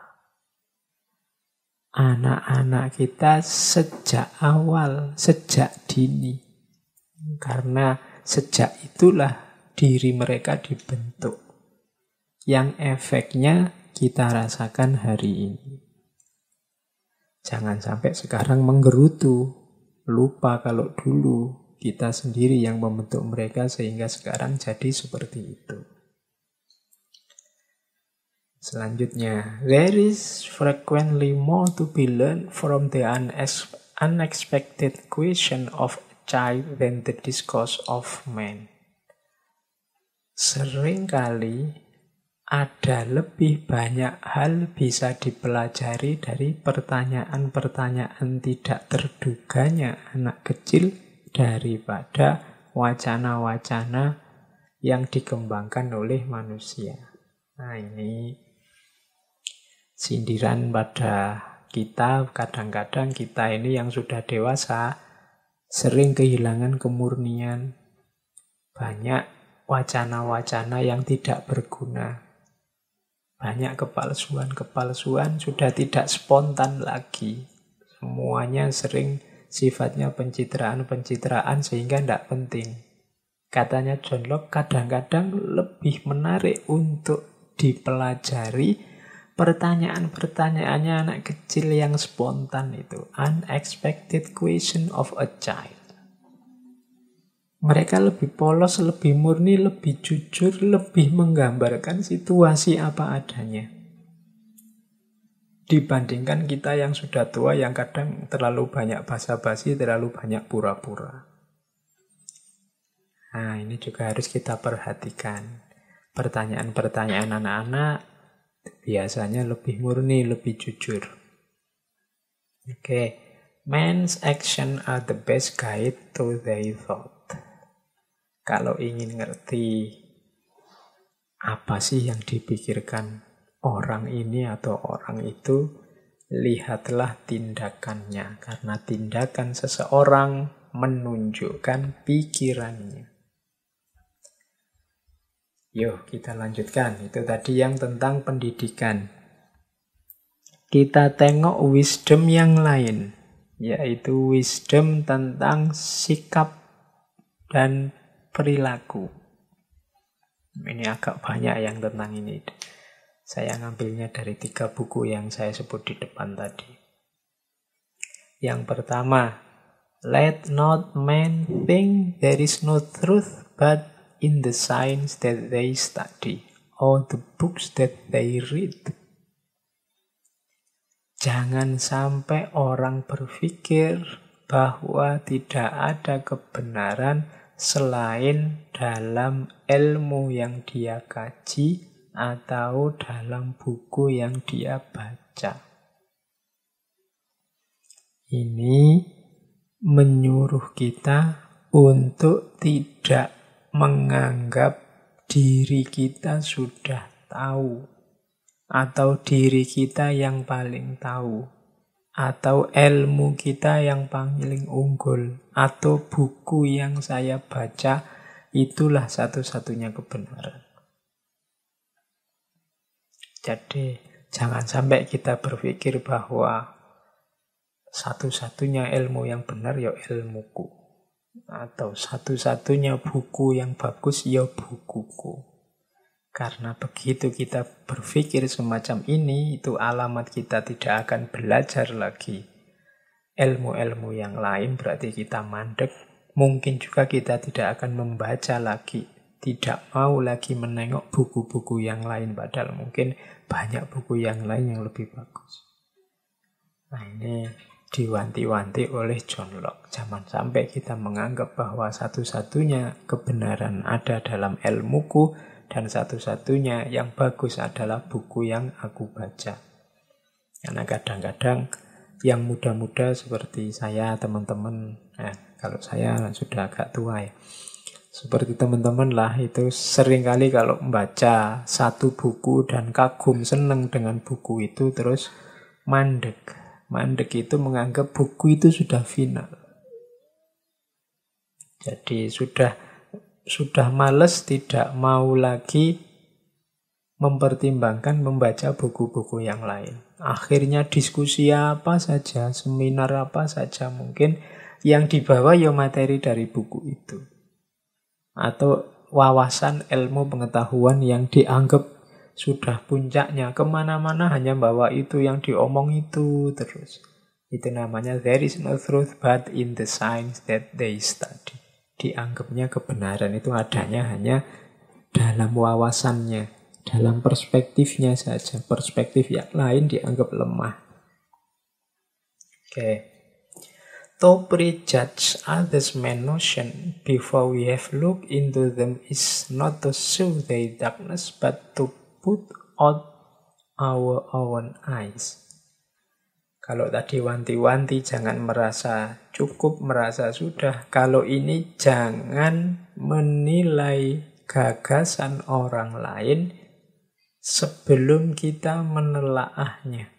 S1: anak-anak kita sejak awal, sejak dini. Karena sejak itulah diri mereka dibentuk. Yang efeknya kita rasakan hari ini. Jangan sampai sekarang menggerutu, lupa kalau dulu kita sendiri yang membentuk mereka sehingga sekarang jadi seperti itu. Selanjutnya, there is frequently more to be learned from the unexpected question of child than the discourse of man. Seringkali ada lebih banyak hal bisa dipelajari dari pertanyaan-pertanyaan tidak terduganya anak kecil daripada wacana-wacana yang dikembangkan oleh manusia. Nah, ini sindiran pada kita. Kadang-kadang kita ini yang sudah dewasa sering kehilangan kemurnian. Banyak wacana-wacana yang tidak berguna. Banyak kepalsuan-kepalsuan sudah tidak spontan lagi. Semuanya sering sifatnya pencitraan-pencitraan sehingga tidak penting. Katanya John Locke, kadang-kadang lebih menarik untuk dipelajari pertanyaan-pertanyaannya anak kecil yang spontan itu. Unexpected question of a child. Mereka lebih polos, lebih murni, lebih jujur, lebih menggambarkan situasi apa adanya. Dibandingkan kita yang sudah tua yang kadang terlalu banyak basa-basi, terlalu banyak pura-pura. Nah, ini juga harus kita perhatikan. Pertanyaan-pertanyaan anak-anak biasanya lebih murni, lebih jujur. Oke. Man's action are the best guide to their thought. Kalau ingin ngerti apa sih yang dipikirkan orang ini atau orang itu, lihatlah tindakannya. Karena tindakan seseorang menunjukkan pikirannya. Yuk, kita lanjutkan. Itu tadi yang tentang pendidikan. Kita tengok wisdom yang lain, yaitu wisdom tentang sikap dan perilaku. Ini agak banyak yang tentang ini. Saya ngambilnya dari 3 buku yang saya sebut di depan tadi. Yang pertama, let not men think there is no truth but in the science that they study or the books that they read. Jangan sampai orang berpikir bahwa tidak ada kebenaran selain dalam ilmu yang dia kaji atau dalam buku yang dia baca. Ini menyuruh kita untuk tidak menganggap diri kita sudah tahu, atau diri kita yang paling tahu, atau ilmu kita yang paling unggul, atau buku yang saya baca itulah satu-satunya kebenaran. Jadi jangan sampai kita berpikir bahwa satu-satunya ilmu yang benar ya ilmuku, atau satu-satunya buku yang bagus ya bukuku. Karena begitu kita berpikir semacam ini, itu alamat kita tidak akan belajar lagi ilmu-ilmu yang lain, berarti kita mandek. Mungkin juga kita tidak akan membaca lagi, tidak mau lagi menengok buku-buku yang lain, padahal mungkin banyak buku yang lain yang lebih bagus. Nah, ini diwanti-wanti oleh John Locke. Jangan sampai kita menganggap bahwa satu-satunya kebenaran ada dalam ilmuku, dan satu-satunya yang bagus adalah buku yang aku baca. Karena kadang-kadang yang muda-muda seperti saya, teman-teman, kalau saya sudah agak tua ya, seperti teman-teman lah, itu seringkali kalau membaca satu buku dan kagum, senang dengan buku itu, terus mandek. Mandek itu menganggap buku itu sudah final. Jadi sudah males, tidak mau lagi mempertimbangkan membaca buku-buku yang lain. Akhirnya diskusi apa saja, seminar apa saja mungkin, yang dibawa ya materi dari buku itu. Atau wawasan ilmu pengetahuan yang dianggap sudah puncaknya. Kemana-mana hanya bawa itu, yang diomong itu terus. Itu namanya there is no truth but in the science that they study. Dianggapnya kebenaran itu adanya hanya dalam wawasannya, dalam perspektifnya saja. Perspektif yang lain dianggap lemah. Oke. To prejudge others' main notion before we have looked into them is not to show their darkness, but to put out our own eyes. Kalau tadi wanti-wanti jangan merasa cukup, merasa sudah. Kalau ini jangan menilai gagasan orang lain sebelum kita menelaahnya.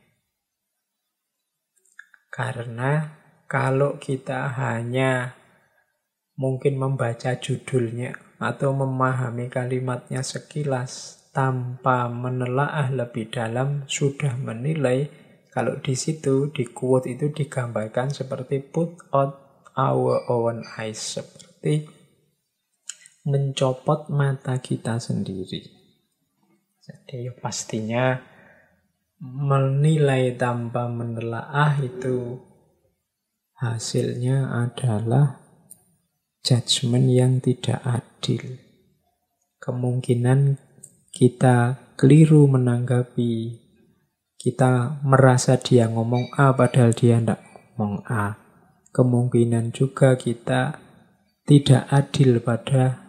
S1: Karena kalau kita hanya mungkin membaca judulnya atau memahami kalimatnya sekilas tanpa menelaah lebih dalam, sudah menilai, kalau di situ, di quote itu digambarkan seperti put out our own eyes, seperti mencopot mata kita sendiri. Jadi pastinya menilai tanpa menelaah itu hasilnya adalah judgement yang tidak adil. Kemungkinan kita keliru menanggapi, kita merasa dia ngomong A padahal dia tidak ngomong A. Kemungkinan juga kita tidak adil pada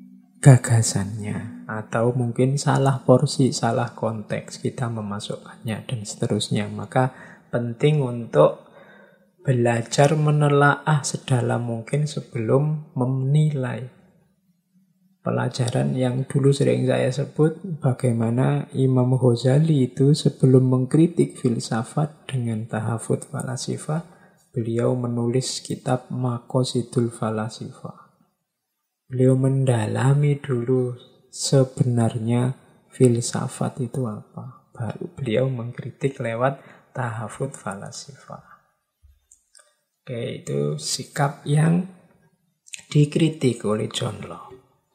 S1: gagasannya, atau mungkin salah porsi, salah konteks kita memasukkannya, dan seterusnya. Maka penting untuk belajar menelaah sedalam mungkin sebelum menilai. Pelajaran yang dulu sering saya sebut, bagaimana Imam Ghazali itu sebelum mengkritik filsafat dengan tahafut falasifah, beliau menulis kitab Maqasidul Falasifah. Beliau mendalami dulu sebenarnya filsafat itu apa. Baru beliau mengkritik lewat tahafut falasifah. Oke, itu sikap yang dikritik oleh John Locke.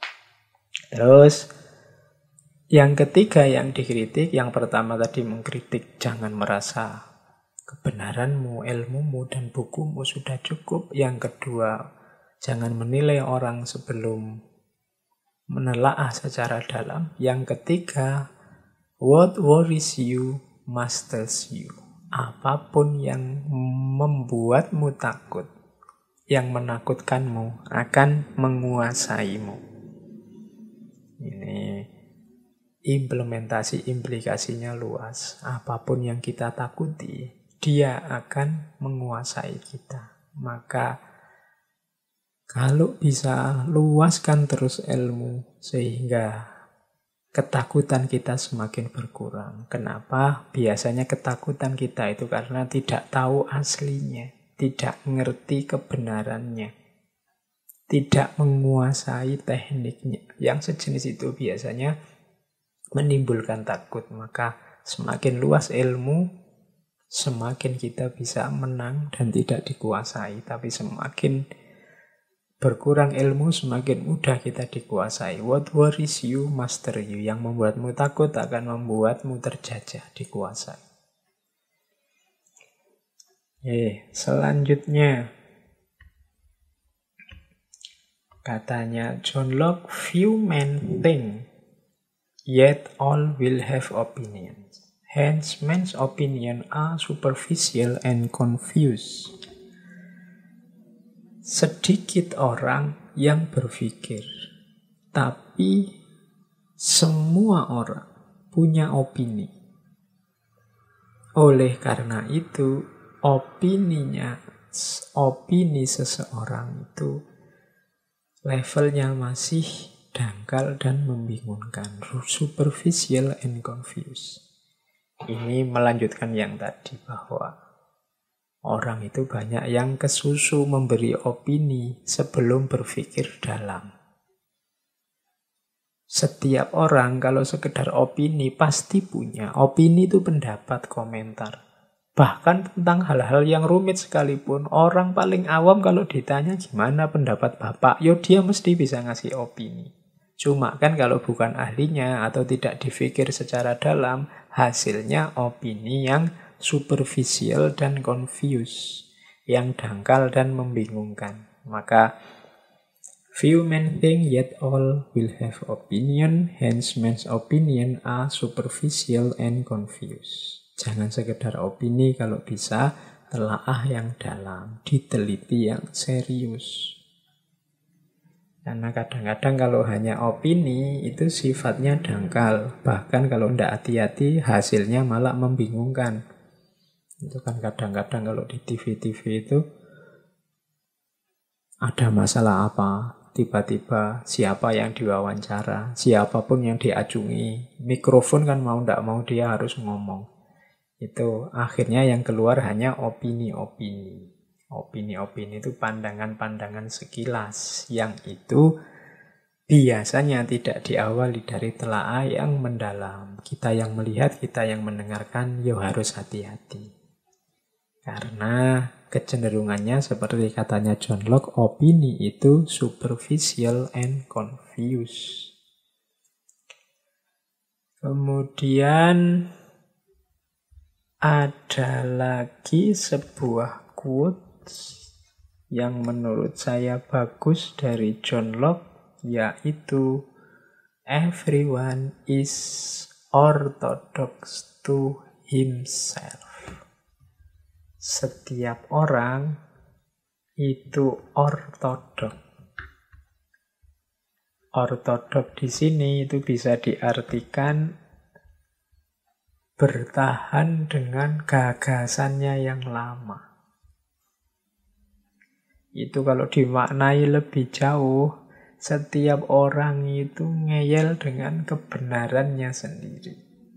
S1: Terus, yang ketiga yang dikritik, yang pertama tadi mengkritik jangan merasa kebenaranmu, ilmumu, dan bukumu sudah cukup. Yang kedua, jangan menilai orang sebelum menelaah secara dalam. Yang ketiga, what worries you masters you. Apapun yang membuatmu takut, yang menakutkanmu akan menguasaimu. Ini implementasi implikasinya luas. Apapun yang kita takuti, dia akan menguasai kita. Maka kalau bisa luaskan terus ilmu sehingga ketakutan kita semakin berkurang. Kenapa? Biasanya ketakutan kita itu karena tidak tahu aslinya, tidak mengerti kebenarannya, tidak menguasai tekniknya. Yang sejenis itu biasanya menimbulkan takut. Maka semakin luas ilmu, semakin kita bisa menang dan tidak dikuasai. Tapi semakin berkurang ilmu, semakin mudah kita dikuasai. What worries you, master you. Yang membuatmu takut akan membuatmu terjajah, dikuasai. Selanjutnya, katanya John Locke, few men think, yet all will have opinions. Hence, men's opinion are superficial and confused. Sedikit orang yang berpikir, tapi semua orang punya opini. Oleh karena itu, opini seseorang itu levelnya masih dangkal dan membingungkan, superficial and confused. Ini melanjutkan yang tadi bahwa orang itu banyak yang kesusu memberi opini sebelum berpikir dalam. Setiap orang kalau sekedar opini pasti punya. Opini itu pendapat, komentar. Bahkan tentang hal-hal yang rumit sekalipun, orang paling awam kalau ditanya gimana pendapat Bapak, dia mesti bisa ngasih opini. Cuma kan kalau bukan ahlinya atau tidak difikir secara dalam, hasilnya opini yang superficial dan confused, yang dangkal dan membingungkan. Maka few men think yet all will have opinion, hence men's opinion are superficial and confused. Jangan sekedar opini kalau bisa, telaah yang dalam, diteliti yang serius. Karena kadang-kadang kalau hanya opini itu sifatnya dangkal. Bahkan kalau tidak hati-hati hasilnya malah membingungkan. Itu kan kadang-kadang kalau di TV-TV itu ada masalah apa, tiba-tiba siapa yang diwawancara, siapapun yang diacungi, mikrofon kan mau tidak mau dia harus ngomong. Itu akhirnya yang keluar hanya opini-opini. Opini-opini itu pandangan-pandangan sekilas yang itu biasanya tidak diawali dari telaah yang mendalam. Kita yang melihat, kita yang mendengarkan, ya harus hati-hati. Karena kecenderungannya seperti katanya John Locke, opini itu superficial and confused. Kemudian ada lagi sebuah quote yang menurut saya bagus dari John Locke, yaitu everyone is orthodox to himself. Setiap orang itu ortodok. Ortodok di sini itu bisa diartikan bertahan dengan gagasannya yang lama. Itu kalau dimaknai lebih jauh, setiap orang itu ngeyel dengan kebenarannya sendiri.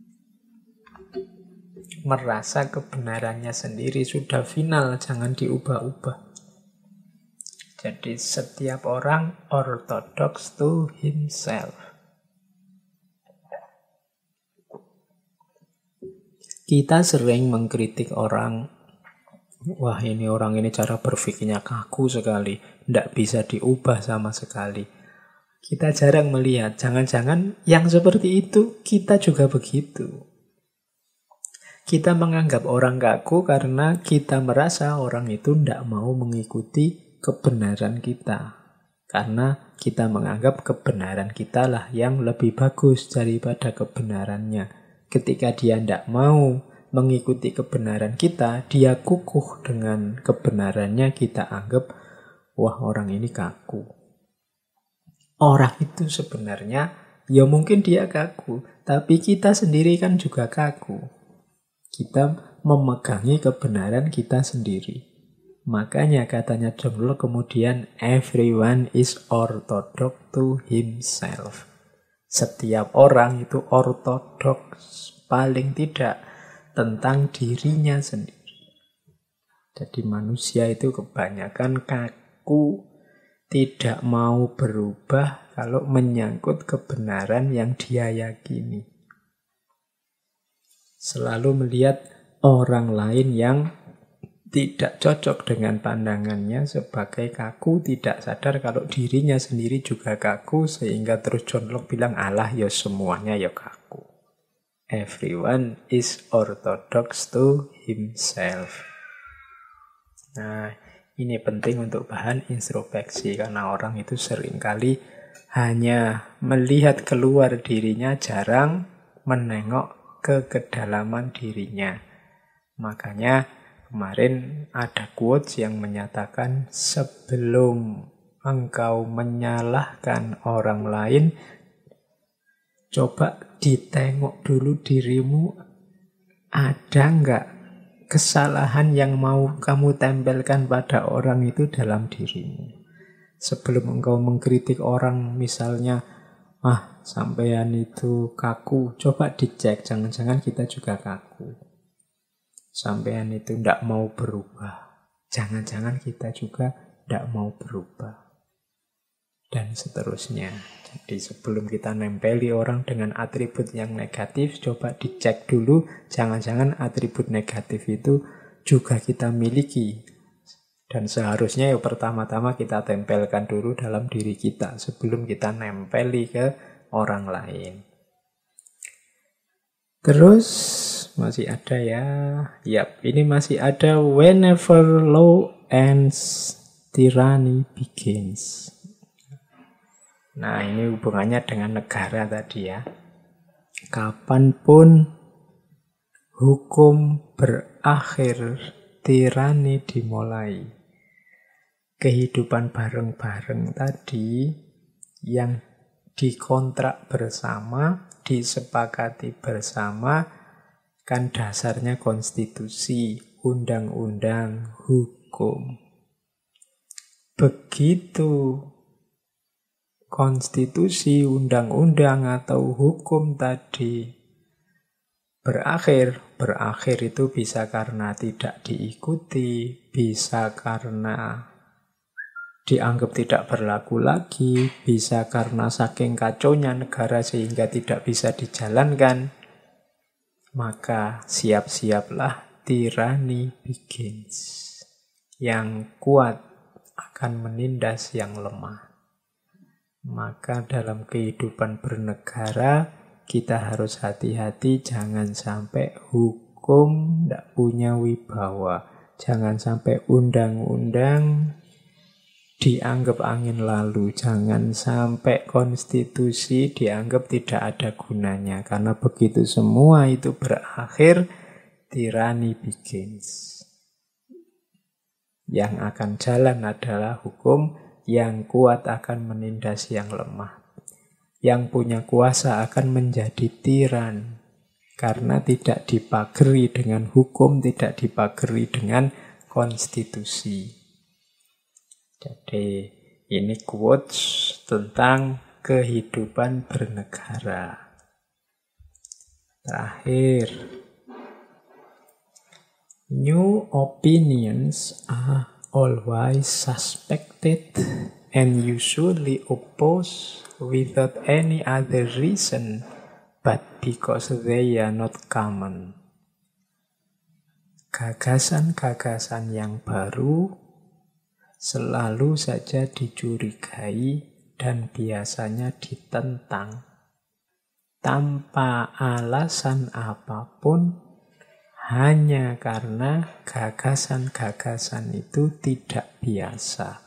S1: Merasa kebenarannya sendiri sudah final, jangan diubah-ubah. Jadi setiap orang orthodox to himself. Kita sering mengkritik orang, wah ini orang ini cara berpikirnya kaku sekali, tidak bisa diubah sama sekali. Kita jarang melihat, jangan-jangan yang seperti itu kita juga begitu. Kita menganggap orang kaku karena kita merasa orang itu tidak mau mengikuti kebenaran kita. Karena kita menganggap kebenaran kita lah yang lebih bagus daripada kebenarannya. Ketika dia tidak mau mengikuti kebenaran kita, dia kukuh dengan kebenarannya, kita anggap, wah orang ini kaku. Orang itu sebenarnya, ya mungkin dia kaku, tapi kita sendiri kan juga kaku. Kita memegangi kebenaran kita sendiri. Makanya katanya John Locke kemudian, everyone is orthodox to himself. Setiap orang itu ortodoks, paling tidak tentang dirinya sendiri. Jadi manusia itu kebanyakan kaku, tidak mau berubah kalau menyangkut kebenaran yang dia yakini. Selalu melihat orang lain yang tidak cocok dengan pandangannya sebagai kaku, tidak sadar kalau dirinya sendiri juga kaku, sehingga terus John Locke bilang, alah ya semuanya ya kaku. Everyone is orthodox to himself. Nah, ini penting untuk bahan introspeksi, karena orang itu seringkali hanya melihat keluar dirinya, jarang menengok ke kedalaman dirinya. Makanya kemarin ada quotes yang menyatakan, sebelum engkau menyalahkan orang lain, coba ditengok dulu dirimu, ada nggak kesalahan yang mau kamu tempelkan pada orang itu dalam dirimu. Sebelum engkau mengkritik orang, misalnya, sampean itu kaku, coba dicek, jangan-jangan kita juga kaku. Sampean itu tidak mau berubah, jangan-jangan kita juga tidak mau berubah. Dan seterusnya. Jadi sebelum kita nempeli orang dengan atribut yang negatif, coba dicek dulu, jangan-jangan atribut negatif itu juga kita miliki. Dan seharusnya ya pertama-tama kita tempelkan dulu dalam diri kita sebelum kita nempeli ke orang lain. Terus masih ada ya. Yap, ini masih ada. Whenever law ends, tyranny begins. Nah, ini hubungannya dengan negara tadi ya. Kapanpun hukum berakhir, tirani dimulai. Kehidupan bareng-bareng tadi yang dikontrak bersama, disepakati bersama, kan dasarnya konstitusi, undang-undang, hukum. Begitu konstitusi, undang-undang atau hukum tadi berakhir itu bisa karena tidak diikuti, bisa karena dianggap tidak berlaku lagi, bisa karena saking kacaunya negara sehingga tidak bisa dijalankan. Maka siap-siaplah tirani begins. Yang kuat akan menindas yang lemah. Maka dalam kehidupan bernegara kita harus hati-hati, jangan sampai hukum tidak punya wibawa. Jangan sampai undang-undang dianggap angin lalu. Jangan sampai konstitusi dianggap tidak ada gunanya. Karena begitu semua itu berakhir, tirani begins. Yang akan jalan adalah hukum, yang kuat akan menindas yang lemah. Yang punya kuasa akan menjadi tiran. Karena tidak dipagari dengan hukum, tidak dipagari dengan konstitusi. Jadi ini quotes tentang kehidupan bernegara. Terakhir, new opinions are always suspected and usually opposed without any other reason but because they are not common. Gagasan-gagasan yang baru selalu saja dicurigai dan biasanya ditentang tanpa alasan apapun, hanya karena gagasan-gagasan itu tidak biasa.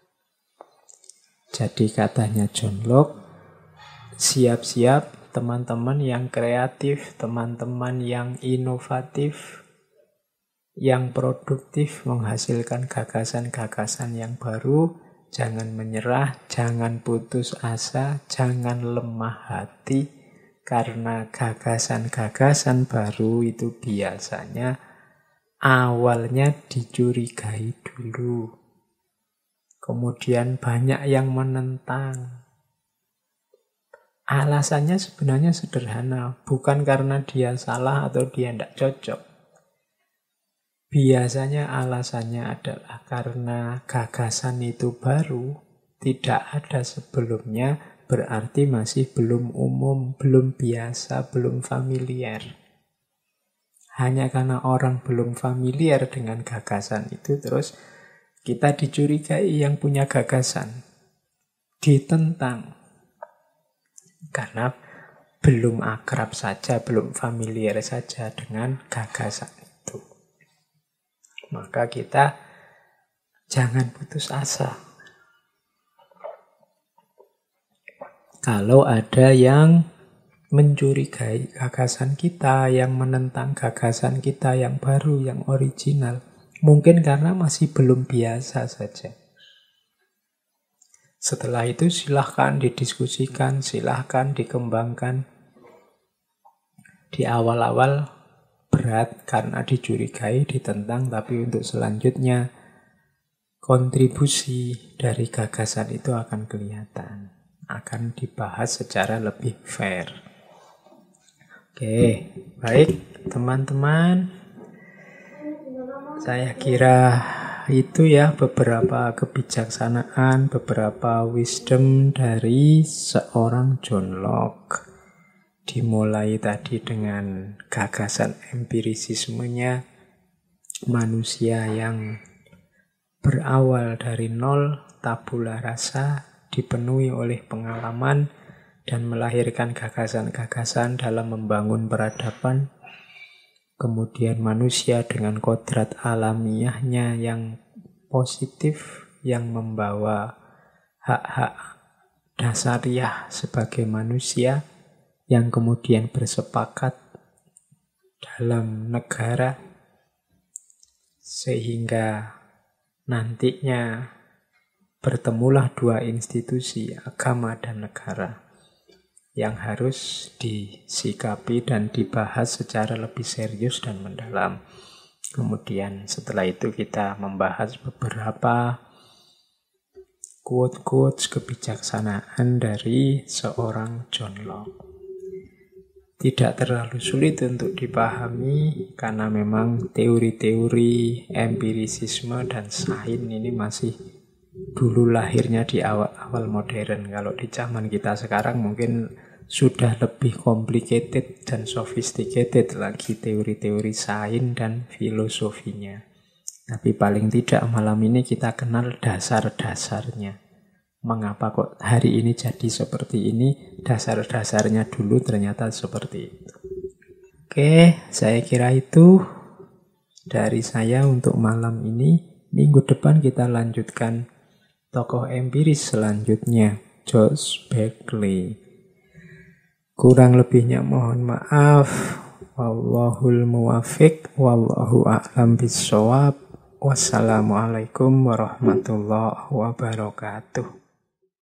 S1: Jadi katanya John Locke, siap-siap teman-teman yang kreatif, teman-teman yang inovatif, yang produktif menghasilkan gagasan-gagasan yang baru. Jangan menyerah, jangan putus asa, jangan lemah hati, karena gagasan-gagasan baru itu biasanya awalnya dicurigai dulu. Kemudian banyak yang menentang. Alasannya sebenarnya sederhana, bukan karena dia salah atau dia tidak cocok. Biasanya alasannya adalah karena gagasan itu baru, tidak ada sebelumnya, berarti masih belum umum, belum biasa, belum familiar. Hanya karena orang belum familiar dengan gagasan itu, terus kita dicurigai yang punya gagasan, ditentang. Karena belum akrab saja, belum familiar saja dengan gagasan itu. Maka kita jangan putus asa. Kalau ada yang mencurigai gagasan kita, yang menentang gagasan kita yang baru, yang original, mungkin karena masih belum biasa saja. Setelah itu silahkan didiskusikan, silahkan dikembangkan. Di awal-awal berat karena dicurigai, ditentang, tapi untuk selanjutnya kontribusi dari gagasan itu akan kelihatan, akan dibahas secara lebih fair. Oke, baik teman-teman, saya kira itu ya beberapa kebijaksanaan, beberapa wisdom dari seorang John Locke. Dimulai tadi dengan gagasan empirisismenya, manusia yang berawal dari nol, tabula rasa, dipenuhi oleh pengalaman, dan melahirkan gagasan-gagasan dalam membangun peradaban. Kemudian manusia dengan kodrat alamiahnya yang positif, yang membawa hak-hak dasariah sebagai manusia, yang kemudian bersepakat dalam negara Sehingga nantinya bertemulah dua institusi, agama dan negara, yang harus disikapi dan dibahas secara lebih serius dan mendalam. Kemudian setelah itu kita membahas beberapa quote-quotes kebijaksanaan dari seorang John Locke. Tidak terlalu sulit untuk dipahami karena memang teori-teori empirisisme dan sains ini masih dulu lahirnya di awal-awal modern. Kalau di zaman kita sekarang mungkin sudah lebih complicated dan sophisticated lagi teori-teori sains dan filosofinya. Tapi paling tidak malam ini kita kenal dasar-dasarnya. Mengapa kok hari ini jadi seperti ini? Dasar-dasarnya dulu ternyata seperti itu. Oke, saya kira itu dari saya untuk malam ini. Minggu depan kita lanjutkan tokoh empiris selanjutnya, George Berkeley. Kurang lebihnya mohon maaf. Wallahul muwafiq, wallahu a'lam bishawab. Wassalamualaikum warahmatullahi wabarakatuh.